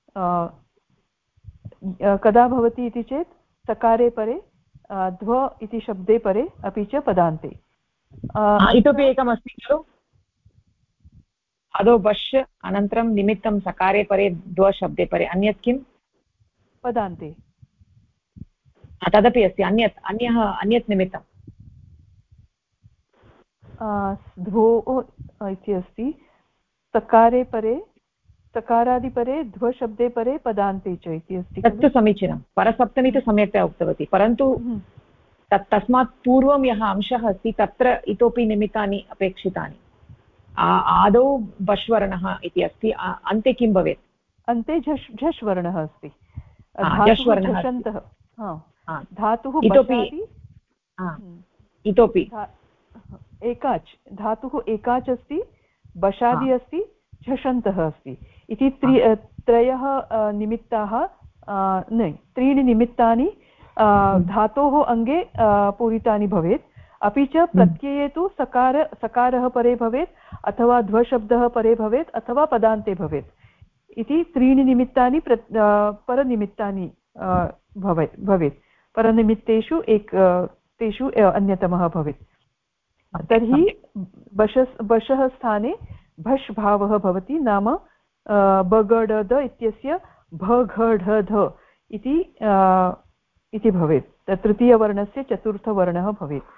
कदा भवति इति चेत् सकारे परे, ध्व इति शब्दे परे, अपि च पदान्ते। इतोपि एकमस्ति खलु, आदौ बश् अनन्तरं निमित्तं सकारे परे द्वशब्दे परे अन्यत् किम् पदान्ते तदपि अस्ति अन्यत् निमित्तं द्वो इति अस्ति सकारे परे सकारादिपरे ध्वशब्दे परे पदान्ते च इति अस्ति तत्तु समीचीनं परसप्तमी तु सम्यक्तया उक्तवती परन्तु तस्मात् पूर्वं यः अंशः अस्ति तत्र इतोपि निमित्तानि अपेक्षितानि आदौ बश्वर्णः इति अस्ति अन्ते किं भवेत् अन्ते झष् वर्णः अस्ति झष्वर्णः धातुः इतोपि एकाच् धातुः एकाच् अस्ति बशादि अस्ति झषन्तः अस्ति इति त्रयः निमित्ताः त्रीणि निमित्तानि धातोः अङ्गे पूरितानि भवेत् अपि च प्रत्यये तु सकारः परे भवेत् अथवा ध्वशब्दः परे भवेत् अथवा पदान्ते भवेत् इति त्रीणि निमित्तानि परनिमित्तानि भवेत् परनिमित्तेषु तेषु अन्यतमः भवेत् तर्हि बशः स्थाने भष् भावः भवति नाम बगडद इत्यस्य भघढध इति भवेत् तृतीयवर्णस्य चतुर्थवर्णः भवेत्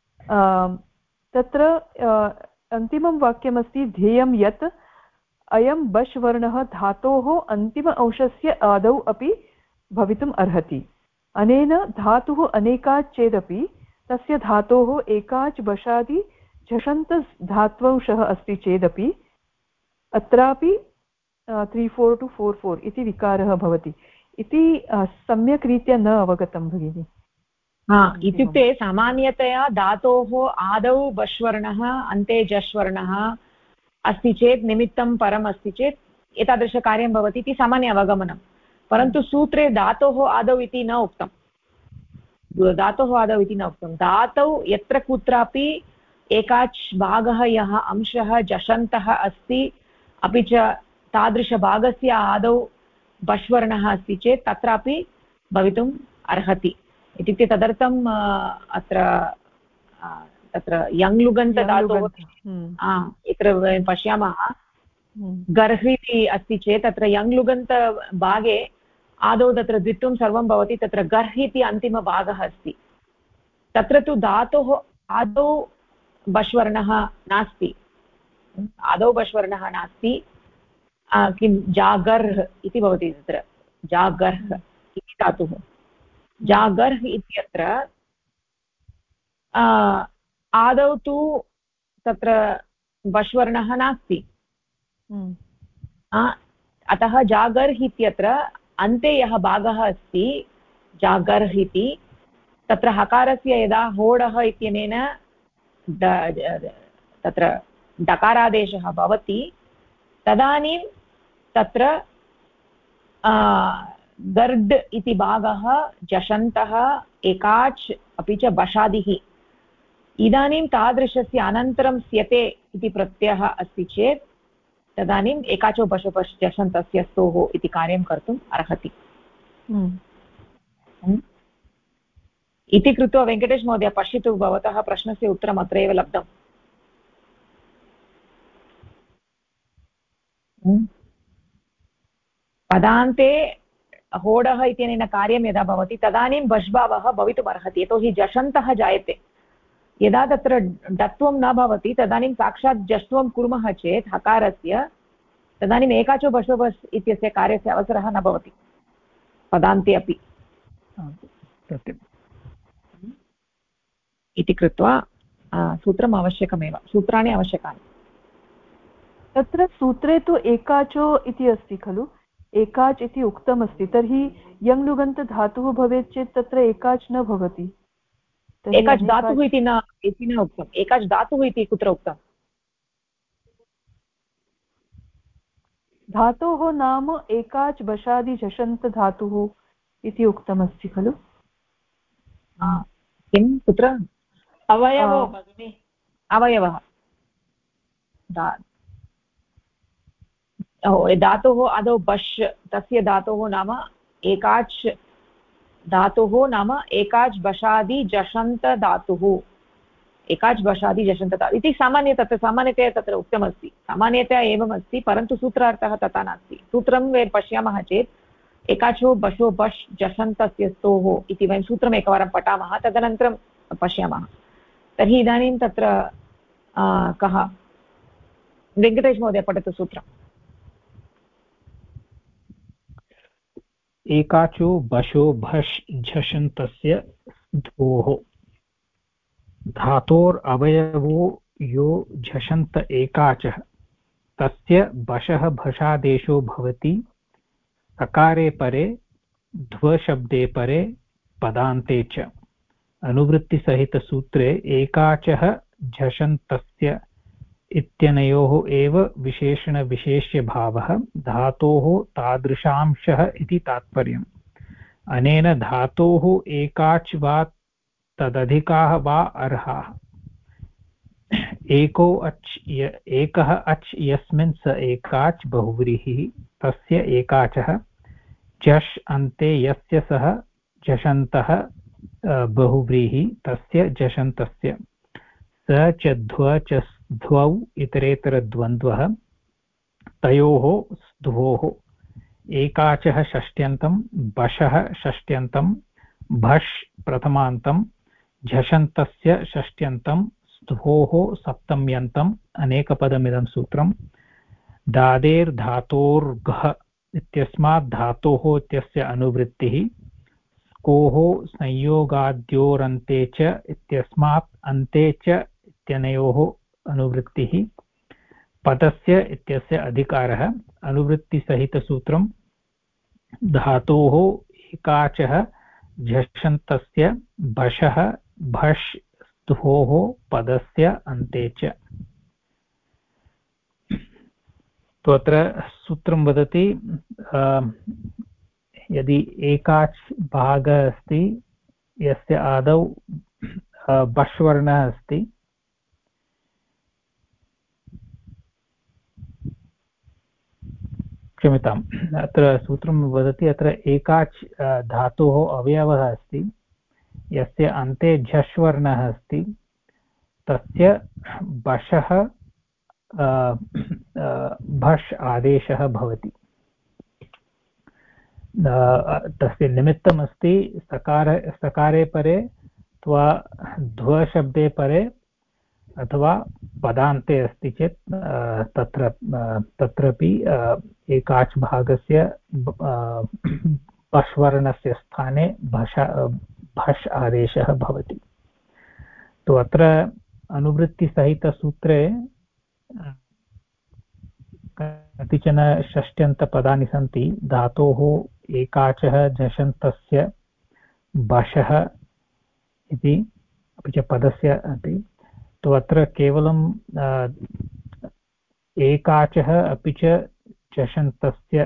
तत्र अन्तिमं वाक्यमस्ति ध्येयं यत् अयं बश् वर्णः धातोः अन्तिम अंशस्य आदौ अपि भवितुम् अर्हति अनेन धातुः अनेकात् चेदपि तस्य धातोः एकाच् बशादि झषन्त धात्वंशः अस्ति चेदपि अत्रापि 3-4 to 4-4 इति विकारः भवति इति सम्यक् रीत्या न अवगतं भगिनि इत्युक्ते सामान्यतया धातोः आदौ बश्वर्णः अन्ते जश्वर्णः अस्ति चेत् निमित्तं परम् अस्ति चेत् एतादृशकार्यं भवति इति सामान्य अवगमनं परन्तु सूत्रे धातोः आदौ इति न उक्तं धातौ यत्र कुत्रापि एकाच् भागः यः अंशः जषन्तः अस्ति अपि च तादृशभागस्य आदौ बश्वर्णः अस्ति चेत् तत्रापि भवितुम् अर्हति इत्युक्ते तदर्थम् अत्र तत्र यङ्लुगन्तधातोः यत्र वयं पश्यामः गर्ह् इति अस्ति चेत् तत्र यङ्लुगन्तभागे आदौ तत्र द्वित्वं सर्वं भवति तत्र गर्ह् इति अन्तिमभागः अस्ति तत्र तु धातोः आदौ बश्वर्णः नास्ति किं जागर्ह् इति भवति तत्र जागर्ह् इति धातुः जागर्ह् इत्यत्र आदौ तु तत्र बश्वर्णः नास्ति अतः जागर्ह् इत्यत्र अन्ते यः भागः अस्ति जागर्ह् इति तत्र हकारस्य यदा होडः इत्यनेन तत्र डकारादेशः भवति तदानीं तत्र गर्ड् इति भागः जषन्तः एकाच् अपि च बशादिः इदानीं तादृशस्य अनन्तरं स्यते इति प्रत्ययः अस्ति चेत् तदानीम् एकाचो बशपश् जषन्तस्य स्तोः इति कार्यं कर्तुम् अर्हति इति कृत्वा वेङ्कटेश महोदय पश्यतु भवतः प्रश्नस्य उत्तरम् अत्रैव लब्धम् पदान्ते होडः इत्यनेन कार्यं यदा भवति तदानीं बश्भावः भवितुम् अर्हति यतोहि जषन्तः जायते यदा तत्र डत्वं न भवति तदानीं साक्षात् जष्ट्वं कुर्मः चेत् हकारस्य तदानीम् एकाचो बश्वबस् इत्यस्य कार्यस्य अवसरः न भवति पदान्ते अपि इति कृत्वा सूत्रम् आवश्यकमेव सूत्राणि आवश्यकानि तत्र सूत्रे तु एकाचो इति अस्ति खलु एकाच् इति उक्तमस्ति तर्हि यङ्लुगन्तधातुः भवेत् चेत् तत्र एकाच् न भवति एकाच् धातुः इति न उक्तम् एकाच् धातुः इति कुत्र उक्तम् धातोः नाम एकाच् बशादि झषन्त धातुः इति उक्तमस्ति खलु किं कुत्र अवयवो भगिनि अवयवः धातोः आदौ बश् तस्य धातोः नाम एकाच् बशादि जषन्त धातुः एकाच् बशादि झषन्तता इति सामान्यतया तत्र उक्तमस्ति, सामान्यतया एवमस्ति, परन्तु सूत्रार्थः तथा नास्ति। सूत्रं वयं पश्यामः चेत् एकाचो बशो बश् झषन्तस्य स्तोः इति वयं सूत्रम् एकवारं पठामः, तदनन्तरं पश्यामः। तर्हि इदानीं तत्र कः वेङ्कटेश महोदय पठतु सूत्रम्। एकाचो बशो भष् झषन्तस्य स्तोः धातोरवयवो यो झषन्त एकाचः तस्य बशः भषादेशो भवति सकारे परे ध्वशब्दे परे पदान्ते च। अनुवृत्तिसहितसूत्रे एकाचः झषन्तस्य इत्यनयोः एव विशेषणविशेष्यभावः धातोः तादृशांशः इति तात्पर्यम्। अनेन धातोः एकाच् वा तदधिकाः वा अर्हाः। एकः अच् यस्मिन् स एकाच् बहुव्रीहिः तस्य एकाचः, झष् अन्ते यस्य सः झषन्तः बहुव्रीहि तस्य झषन्तस्य, स च ध्व च ध्वौ इतरेतरद्वन्द्वः तयोः ध्वोः। एकाचः षष्ट्यन्तं, बशः षष्ट्यन्तं, भष् प्रथमान्तं, झषन्तस्य षष्ट्यन्तं, ध्वोः सप्तम्यन्तम्। अनेकपदमिदं सूत्रम्। दादेर्धातोर्घः इत्यस्मात् धातोः इत्यस्य अनुवृत्तिः, स्कोः संयोगाद्योरन्ते च इत्यस्मात् अन्ते च इत्यनयोः अनुवृत्तिः, पदस्य इत्यस्य अधिकारः। अनुवृत्तिसहितसूत्रम् धातोः एकाचः झषन्तस्य बशः भष् ध्वोः पदस्य अन्ते च। तो अत्र सूत्रं वदति यदि एकाच् भागः अस्ति यस्य आदौ बश् वर्णः अस्ति, क्षम्यताम्, अत्र सूत्रं वदति अत्र एकाच् धातोः अवयवः अस्ति यस्य अन्ते झष् वर्णः अस्ति, तस्य बशः भष् आदेशः भवति। तस्य निमित्तमस्ति सकारे परे अथवा ध्वशब्दे परे अथवा पदान्ते अस्ति चेत् तत्रापि एकाच् भागस्य बश् वर्णस्य स्थाने भष् आदेशः भवति। तो अत्र अनुवृत्तिसहितसूत्रे कतिचन षष्ट्यन्तपदानि सन्ति। धातोः एकाचः झषन्तस्य बशः इति, अपि च पदस्य अपि। तो अत्र केवलं एकाचः अपि च झषन्तस्य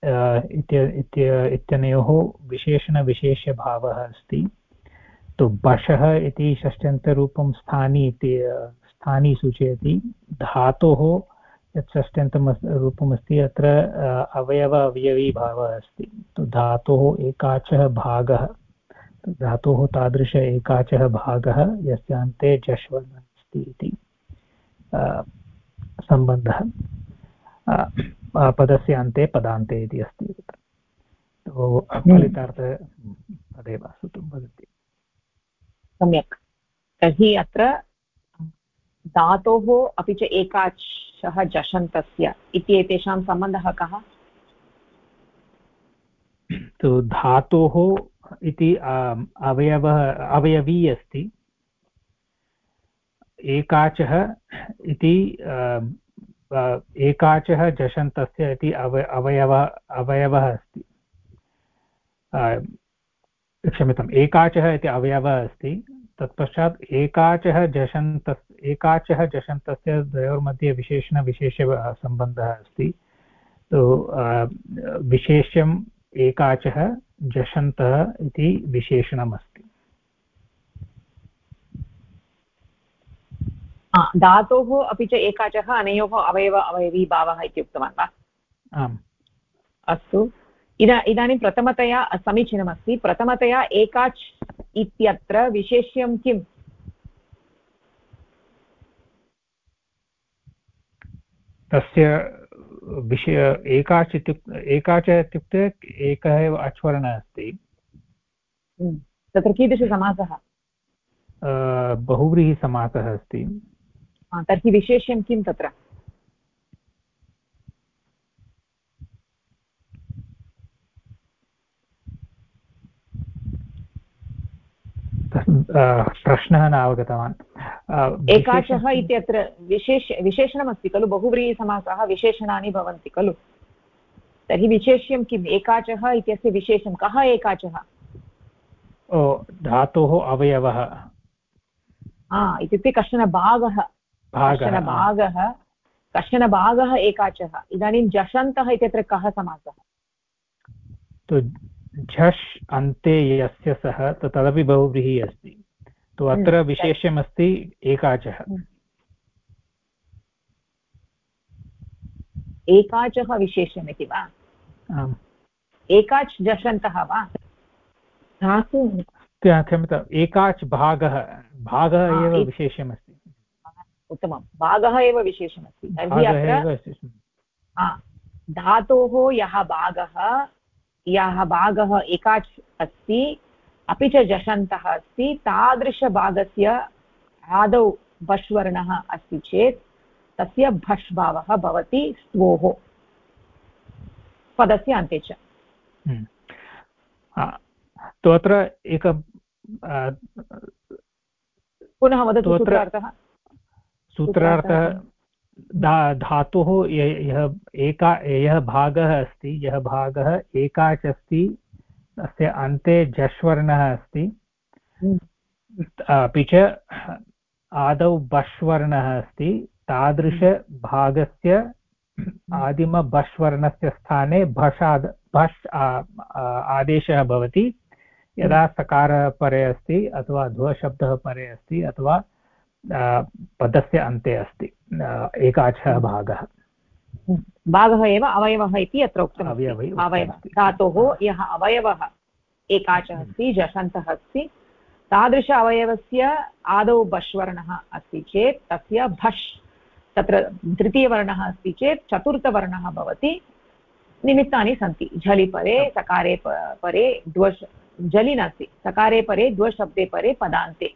इत्यनयोः विशेषणविशेष्यभावः अस्ति। तो बशः इति षष्ट्यन्तरूपं स्थानी सूचयति। धातोः यत् षष्ट्यन्तं रूपमस्ति अत्र अवयवी भावः अस्ति। तो धातोः एकाचः भागः, धातोः तादृश एकाचः भागः यस्य अन्ते झष् वर्णः अस्ति इति सम्बन्धः पदस्य अन्ते पदान्ते इति अस्ति। तो फलितार्थ तदेव सूत्रं वदति। सम्यक्। तर्हि अत्र धातोः अपि च एकाचः झषन्तस्य इति एतेषां सम्बन्धः कः? तो धातोः इति अवयवी अस्ति, एकाचः इति एकाचः झषन्तस्य इति अवयवः अस्ति। क्षम्यताम्, एकाचः इति अवयवः अस्ति। तत्पश्चात् एकाचः झषन्तस्य द्वयोर्मध्ये विशेषणविशेषसम्बन्धः अस्ति। तो विशेष्यम् एकाचः झषन्तः इति विशेषणम् अस्ति। धातोः अपि च एकाचः अनयोः अवयवी भावः इति उक्तवान् वा? आम्, अस्तु। इदानीं प्रथमतया समीचीनमस्ति। प्रथमतया एकाच् इत्यत्र विशेष्यं किम्? तस्य विषय एकाच इत्युक्ते एकः एव अच्वर्णः अस्ति। तत्र कीदृशसमासः? बहुव्रीहिसमासः अस्ति। तर्हि विशेष्यं किं तत्र? प्रश्नः न अवगतवान्। एकाचः इत्यत्र विशेषणमस्ति खलु, बहुव्रीहिसमासः विशेषणानि भवन्ति खलु, तर्हि विशेष्यं किम्? एकाचः इत्यस्य विशेषं कः? एकाचः धातोः अवयवः, इत्युक्ते कश्चन भागः, कश्चन भागः एकाचः। इदानीं जषन्तः इत्यत्र कः समासः? तो झष् अन्ते यस्य सः तदपि बहुव्रीहि अस्ति, तो अत्र विशेष्यमस्ति एकाचः। एकाचः विशेष्यमिति वा? एकाच् जषन्तः वा? धातु क्षम्यताम्, एकाच् भागः एव विशेष्यमस्ति। उत्तमं, भागः एव विशेषमस्ति। तर्हि अत्र धातोः यः भागः एकाच् अस्ति अपि च जषन्तः अस्ति, तादृशभागस्य आदौ भष् वर्णः अस्ति चेत् तस्य भष् भावः भवति स्तोः पदस्य अन्ते च। तो अत्र एक पुनः वदतु सूत्रार्थः। धातुः यः भागः अस्ति, यः भागः एकाच् अस्ति, तस्य अन्ते झष्वर्णः अस्ति, अपि च आदौ बष्वर्णः अस्ति, तादृशभागस्य आदिमबष्वर्णस्य स्थाने भष् आदेशः भवति यदा सकारः परे अस्ति अथवा ध्वशब्दः परे अस्ति अथवा पदस्य अन्ते अस्ति एकाचः भागः एव अवयवः इति अत्र उक्तम्। अवयवः धातोः यः अवयवः एकाचः अस्ति, जषन्तः अस्ति, तादृश अवयवस्य आदौ बष्वर्णः अस्ति चेत् तस्य भष्, तत्र तृतीयवर्णः अस्ति चेत् चतुर्थवर्णः भवति। निमित्तानि सन्ति, झलि परे, सकारे परे, झलि नास्ति, सकारे परे, द्वशब्दे परे, पदान्ते।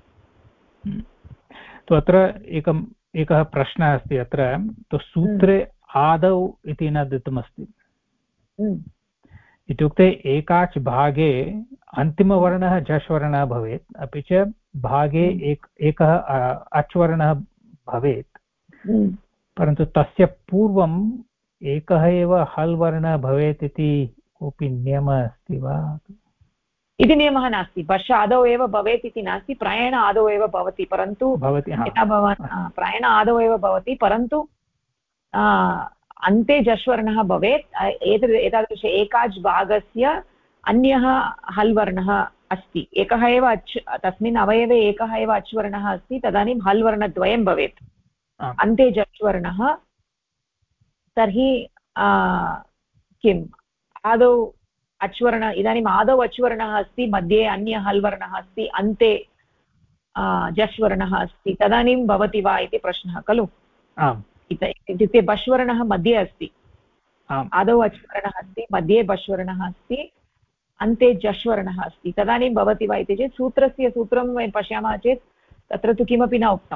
तो अत्र एकः प्रश्नः अस्ति अत्र, तो सूत्रे आदौ इति न दत्तमस्ति, इत्युक्ते एकाच् भागे अन्तिमवर्णः झष्वर्णः भवेत्, अपि च भागे एकः अच्वर्णः भवेत्, परन्तु तस्य पूर्वम् एकः एव हल् वर्णः भवेत् इति कोऽपि नियमः अस्ति वा? इति नियमः नास्ति। भष् आदौ एव भवेत् इति नास्ति, प्रायेण आदौ एव भवति, परन्तु यथा भवान् प्रायेण आदौ एव भवति, परन्तु अन्ते झष्वर्णः भवेत्। एतादृश एकाच् भागस्य अन्यः हल् वर्णः अस्ति, एकः एव तस्मिन् अवयवे एकः एव अच्वर्णः अस्ति, तदानीं हल् वर्णद्वयं भवेत्, अन्ते झष्वर्णः। तर्हि किम् आदौ अच्वर्ण, इदानीम् आदौ अच्वर्णः अस्ति, मध्ये अन्य हल् वर्णः अस्ति, अन्ते झष्वर्णः अस्ति, तदानीं भवति वा इति प्रश्नः खलु। इत्युक्ते बष्वर्णः मध्ये अस्ति, आदौ अच्वर्णः अस्ति, मध्ये बष्वर्णः अस्ति, अन्ते झष्वर्णः अस्ति, तदानीं भवति वा इति चेत् सूत्रं वयं पश्यामः चेत् तत्र तु किमपि न उक्तं,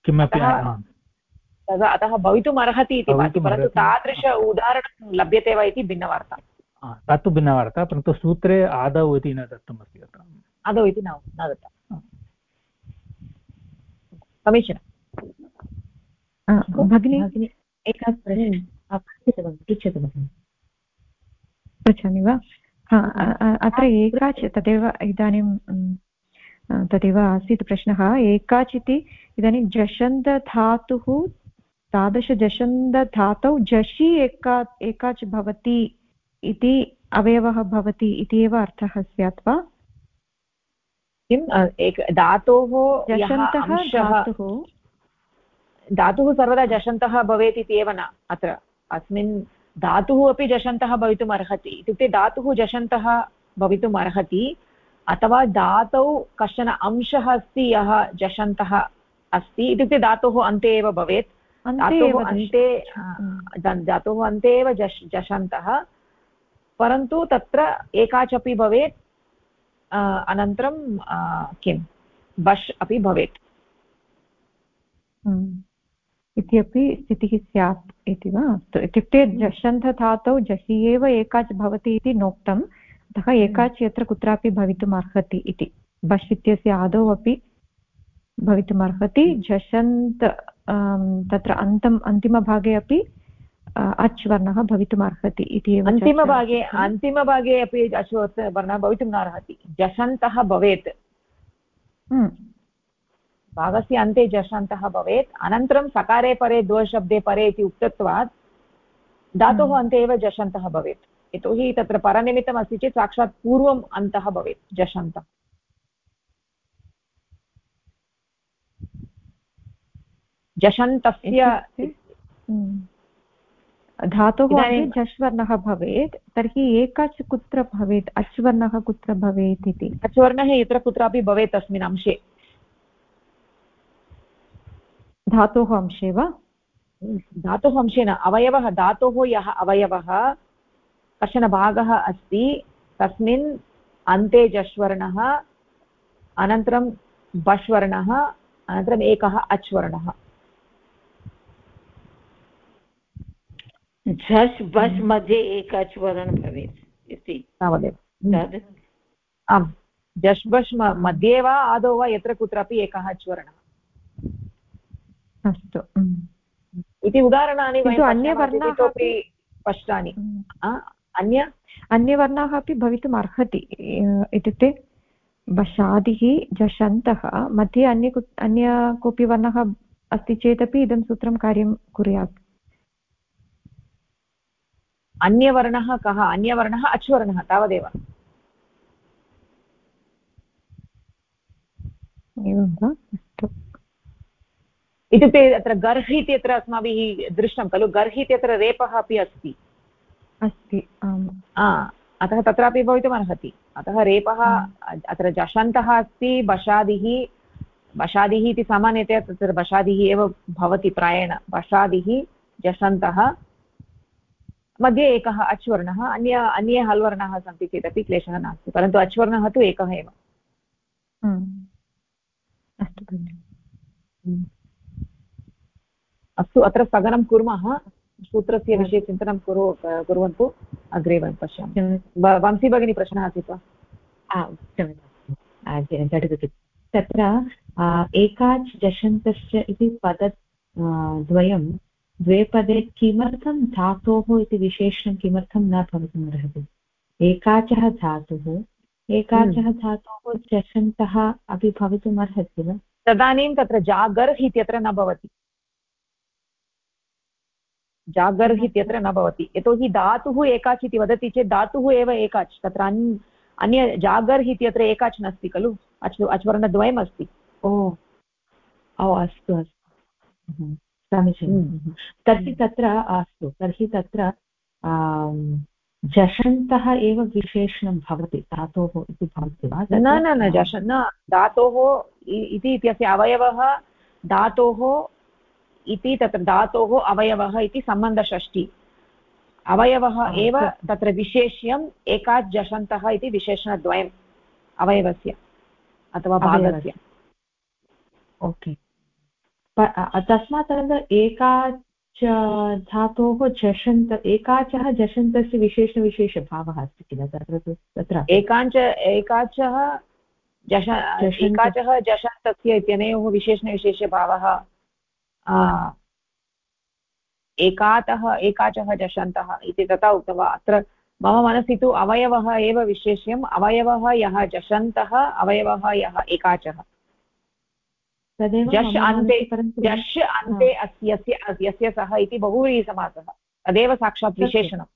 अतः भवितुम् अर्हति इति भाति, परन्तु तादृश उदाहरणं लभ्यते वा इति भिन्नवार्ता। तत्तु भिन्नवार्ता, परन्तु सूत्रे आदौ इति न दत्तमस्ति, अत्र आदौ इति न दत्तं। समीचीनं भगिनी, एकः पृच्छामि वा? अत्र एकाच् तदेव इदानीं तदेव आसीत् प्रश्नः। एकाच् इति इदानीं जषन्तधातुः, तादृशजषन्तधातौ झषि एकाच् भवति इति अवयवः भवति इति एव अर्थः स्यात् वा? किं धातोः धातुः सर्वदा झषन्तः भवेत् इति एव न, अत्र अस्मिन् धातुः अपि झषन्तः भवितुम् अर्हति, इत्युक्ते धातुः झषन्तः भवितुम् अर्हति, अथवा धातौ कश्चन अंशः अस्ति यः झषन्तः अस्ति, इत्युक्ते धातोः अन्ते एव भवेत्, धातोः अन्ते एव जषन्तः, परन्तु तत्र एकाच् अपि भवेत्, अनन्तरं किं बश् अपि भवेत् इत्यपि स्थितिः स्यात् इति वा? अस्तु, इत्युक्ते जषन्धधातौ जहि एव एकाच् भवति इति नोक्तम्, अतः एकाच् यत्र कुत्रापि भवितुम् अर्हति इति। बश् इत्यस्य आदौ अपि भवितुमर्हति, झषन्त् तत्र अन्तिमभागे अपि अच् वर्णः भवितुमर्हति इति एव। अन्तिमभागे अपि अच् वर्णः भवितुं न अर्हति, झषन्तः भवेत्, भागस्य अन्ते झषन्तः भवेत्, अनन्तरं सकारे परे द्वशब्दे परे इति उक्तत्वात् धातोः अन्ते एव झषन्तः भवेत्, यतोहि तत्र परनिमित्तम् अस्ति चेत् साक्षात् पूर्वम् अन्तः भवेत् झषन्तः। झषन्तस्य धातोः अन्ते झष् वर्णः भवेत्, तर्हि एकाच् कुत्र भवेत्, अच् वर्णः कुत्र भवेत् इति? अच् वर्णः यत्र कुत्रापि भवेत् तस्मिन् अंशे, धातोः अंशे वा? धातोः अंशे न, अवयवः, धातोः यः अवयवः कश्चन भागः अस्ति तस्मिन् अन्ते झष् वर्णः, अनन्तरं बश् वर्णः, अनन्तरम् एकः अच् वर्णः। झष् बश् मध्ये एक अच् वर्णः भवेत् इति तावदेव। आम्, झष् बश् मध्ये वा आदौ वा यत्र कुत्रापि एकः अच् वर्णः। अस्तु, इति उदाहरणानि इतोपि स्पष्टानि। अन्यवर्णाः अपि भवितुम् अर्हति, इत्युक्ते बशादिः झषन्तः मध्ये अन्य कोऽपि वर्णः अस्ति चेदपि इदं सूत्रं कार्यं कुर्यात्। अन्यवर्णः कः? अन्यवर्णः अच् वर्णः, तावदेव। एवं वा? अस्तु। इत्युक्ते अत्र गर्ह् इत्यत्र अस्माभिः दृष्टं खलु, गर्ह् इत्यत्र रेपः अपि अस्ति। अतः तत्रापि भवितुमर्हति। अतः रेपः अत्र झषन्तः अस्ति, बशादिः इति सामान्यतया तत्र बशादिः एव भवति प्रायेण, बशादिः झषन्तः, मध्ये एकः अच् वर्णः, अन्ये हल् वर्णाः सन्ति चेदपि क्लेशः नास्ति, परन्तु अच् वर्णः तु एकः एव। अस्तु, अत्र स्थगनं कुर्मः, सूत्रस्य विषये चिन्तनं कुर्वन्तु, अग्रे वयं पश्यामः। वंशी भगिनी प्रश्नः आसीत् वा? तत्र एकाच् झषन्तस्य इति पदद्वयं द्वे पदे किमर्थं धातोः इति विशेषणं किमर्थं न भवितुमर्हति? एकाचः धातोः झषन्तः अपि भवितुमर्हति वा? तदानीं तत्र जागर्ह् इत्यत्र न भवति, जागर्ह् इत्यत्र न भवति, यतोहि धातुः एकाच् इति वदति चेत् धातुः एव एकाच्, तत्र अन्य जागर्ह् इत्यत्र एकाच् नास्ति खलु, अच् वर्णद्वयम् अस्ति। अस्तु अस्तु, समीचीनं। तर्हि तत्र झषन्तः एव विशेषणं भवति, धातोः इति भवति वा? न, धातोः इति इत्यस्य अवयवः धातोः इति, तत्र धातोः अवयवः इति सम्बन्धषष्ठी, अवयवः एव तत्र विशेष्यम् एकाच् झषन्तः इति विशेषणद्वयम् अवयवस्य अथवा भागस्य। ओके, तस्मात् एकाच् धातोः झषन्त, एकाचः झषन्तस्य विशेषभावः अस्ति किल तत्र? एकाचः झषन्तस्य इत्यनयोः विशेषणविशेषभावः एकाचः झषन्तः इति तथा उक्त्वा, अत्र मम मनसि तु अवयवः एव विशेष्यम्, अवयवः यः झषन्तः, अवयवः यः एकाचः, झष् अन्ते यस्य सः इति बहुव्रीहिसमासः, तदेव साक्षात् विशेषणम्।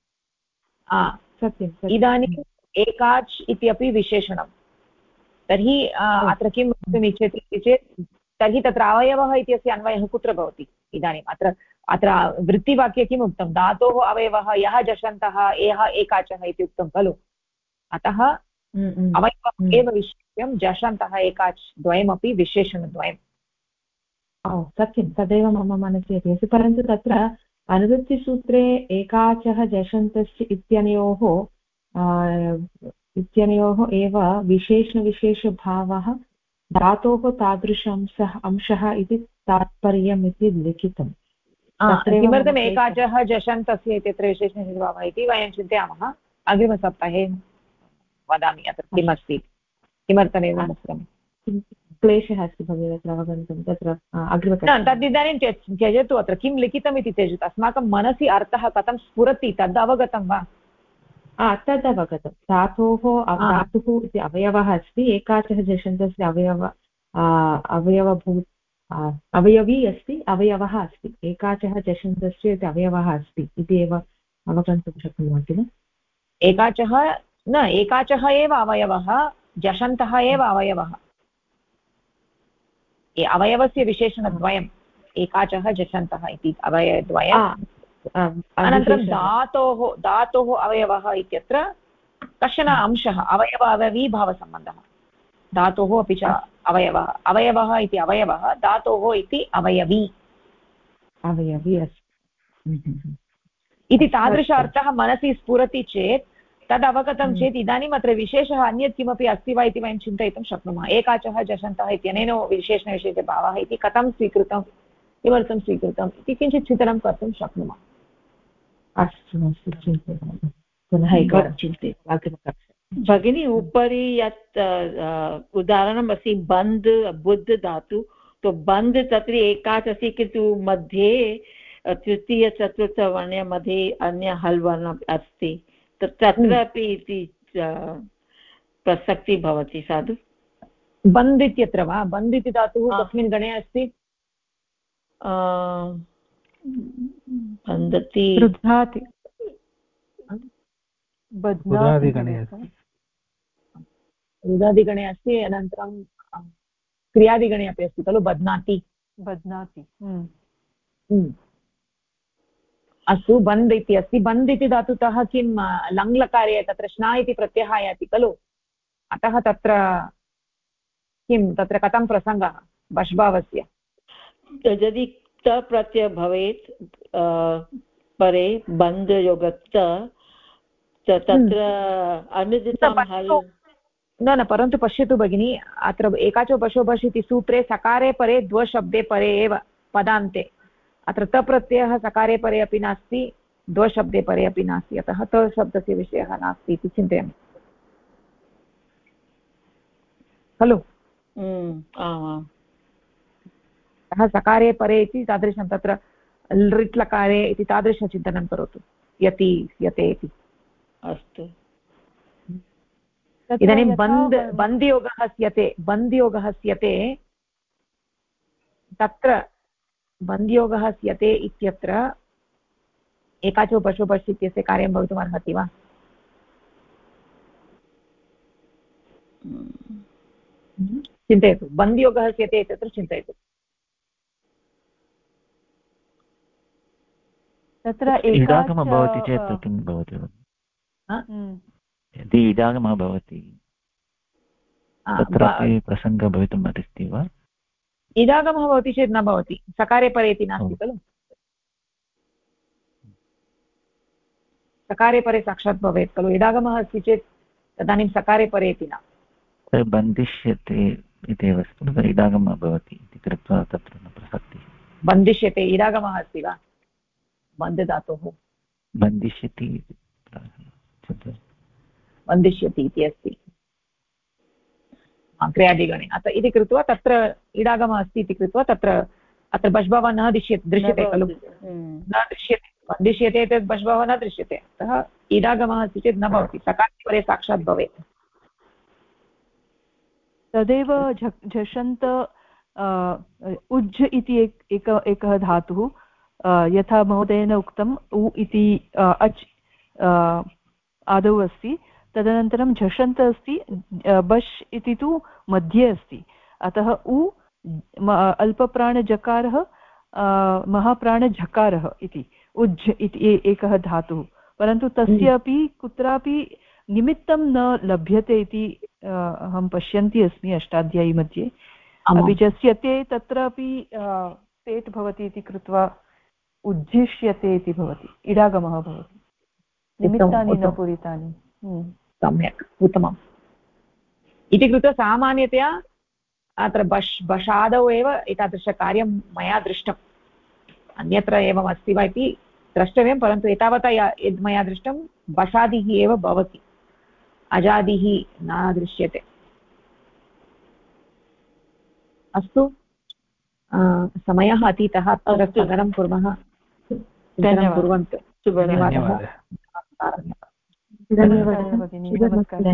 इदानीम् एकाच् इत्यपि विशेषणं, तर्हि अत्र किं वक्तुम् इच्छति इति चेत्, तर्हि तत्र अवयवः इत्यस्य अन्वयः कुत्र भवति? इदानीम् अत्र वृत्तिवाक्ये किम् उक्तं? धातोः अवयवः यः झषन्तः यः एकाचः इति उक्तं खलु, अतः अवयवः एव विशेष्यं, झषन्तः एकाच् द्वयमपि विशेषणद्वयम्। सत्यं तदेव मम मनसि अपि अस्ति परन्तु तत्र अनुवृत्तिसूत्रे एकाचः जषन्तस्य इत्यनयोः एव विशेषविशेषभावः धातोः तादृश अंशः इति तात्पर्यम् इति लिखितम् किमर्थम् एकाचः जषन्तस्य इत्यत्र विशेषविशेषभावः इति वयं चिन्तयामः अग्रिमसप्ताहे वदामि अत्र किमस्ति किमर्थमेवम् उक्तम् क्लेशः अस्ति भगिनि अत्र अवगन्तुं तत्र तद् इदानीं त्यजतु अत्र किं लिखितम् इति त्यजतु अस्माकं मनसि अर्थः कथं स्फुरति तद् अवगतं वा तद् अवगतं धातुः इति अवयवः अस्ति एकाचः जषन्तस्य अवयवी अस्ति अवयवः अस्ति एकाचः जषन्तस्य इति अवयवः अस्ति इति एव अवगन्तुं शक्नुमः किल एकाचः एव अवयवः जषन्तः एव अवयवः अवयवस्य विशेषणद्वयम् एकाचः जषन्तः इति अवयवद्वयम् अनन्तरं धातोः अवयवः इत्यत्र कश्चन अंशः अवयवी-भावसम्बन्धः धातोः अपि च अवयवः इति अवयवः धातोः इति अवयवी अस्ति इति तादृश अर्थः मनसि स्फुरति चेत् तद् अवगतं चेत् इदानीम् अत्र विशेषः अन्यत् किमपि अस्ति वा इति वयं चिन्तयितुं शक्नुमः एकाचः जषन्तः इत्यनेन विशेषविशेषभावः इति कथं स्वीकृतं किमर्थं स्वीकृतम् इति किञ्चित् चिन्तनं कर्तुं शक्नुमः अस्तु चिन्तयामः पुनः एकवारं चिन्तयतु अग्रिमकक्षा भगिनी उपरि यत् उदाहरणम् अस्ति बन्द् बुद्ध धातु तो बन्द् तत्र एकाच् अस्ति किन्तु मध्ये तृतीयचतुर्थवर्णे मध्ये अन्य हल् वर्णम् अस्ति तत्रापि इति प्रसक्तिः भवति साधु बन्द् इत्यत्र वा बन्द् इति धातुः कस्मिन् गणे अस्ति रुदादिगणे अस्ति अनन्तरं क्रियादिगणे अपि अस्ति खलु बध्नाति अस्तु बन्द् इति अस्ति बन्द् इति धातुतः किं लङ्लकारे तत्र श्ना इति प्रत्ययः आयाति खलु अतः तत्र किं तत्र कथं प्रसङ्गः बष्भावस्य यदि त प्रत्ययः भवेत् परे बन्द् योगत् तत्र अनुदितं न परन्तु पश्यतु भगिनी अत्र एकाचो बशो बश् इति सूत्रे सकारे परे द्वशब्दे परे एव पदान्ते अत्र तप्रत्ययः सकारे परे अपि नास्ति द्वशब्दे परे अपि नास्ति अतः तशब्दस्य विषयः नास्ति इति चिन्तयामि खलु अतः सकारे परे इति तादृशं तत्र लृट् लकारे इति तादृशचिन्तनं करोतु यति यते इति अस्तु इदानीं बन्द्योगः स्यते तत्र बन्द्योगः स्यते इत्यत्र एकाचो पशो पश् इत्यस्य कार्यं भवितुमर्हति वा चिन्तयतु बन्द्योगः स्यते इत्यत्र चिन्तयतु तत्र इडागमः भवति चेत् किं भवति यदि इडागमः भवति तत्रापि प्रसङ्गः भवितुम् अर्हति वा इडागमः भवति चेत् न भवति सकारे परे इति नास्ति खलु सकारे परे साक्षात् भवेत् खलु इडागमः अस्ति चेत् तदानीं सकारे परे इति न बन्धिष्यते इत्येव अस्ति इडागमः भवति इति कृत्वा तत्र न प्रसक्तिः बन्धिष्यते इडागमः अस्ति वा बन्ध धातोः बन्धिष्यति इति अस्ति क्रियादिगणे अतः इति कृत्वा तत्र इडागमः अस्ति इति कृत्वा तत्र अत्र बष्भावः न दृश्यते खलु न दृश्यते चेत् बष्भावः न दृश्यते अतः इडागमः अस्ति चेत् न भवति सकारे परे साक्षात् भवेत् तदेव झषन्त उज् इति एकः धातुः यथा महोदयेन उक्तम् उ इति अच् आदौ अस्ति तदनन्तरं झषन्त अस्ति बश् इति तु मध्ये अस्ति अतः उ अल्पप्राणजकारः महाप्राणझकारः इति उज् इति एकः धातुः परन्तु तस्य अपि कुत्रापि निमित्तं न लभ्यते इति अहं पश्यन्ती अस्मि अष्टाध्यायी मध्ये अभिजस्यते तत्रापि तेट् भवति इति कृत्वा उज्जिष्यते इति भवति, इडागमः भवति, निमित्तानि न पूरितानि। सम्यक्, उत्तमम्। इति कृत्वा सामान्यतया अत्र बशादौ एव एतादृशकार्यं मया दृष्टम्, अन्यत्र एवम् अस्ति वा इति द्रष्टव्यं, परन्तु एतावता यद् मया दृष्टं बशादिः एव भवति, अजादिः न दृश्यते। अस्तु, समयः अतीतः, अत्र स्थगनं कुर्मः। धन्यवादः। कुर्वन्तु। धन्यवादः। धन्यवादः भगिनी, नमस्कारः।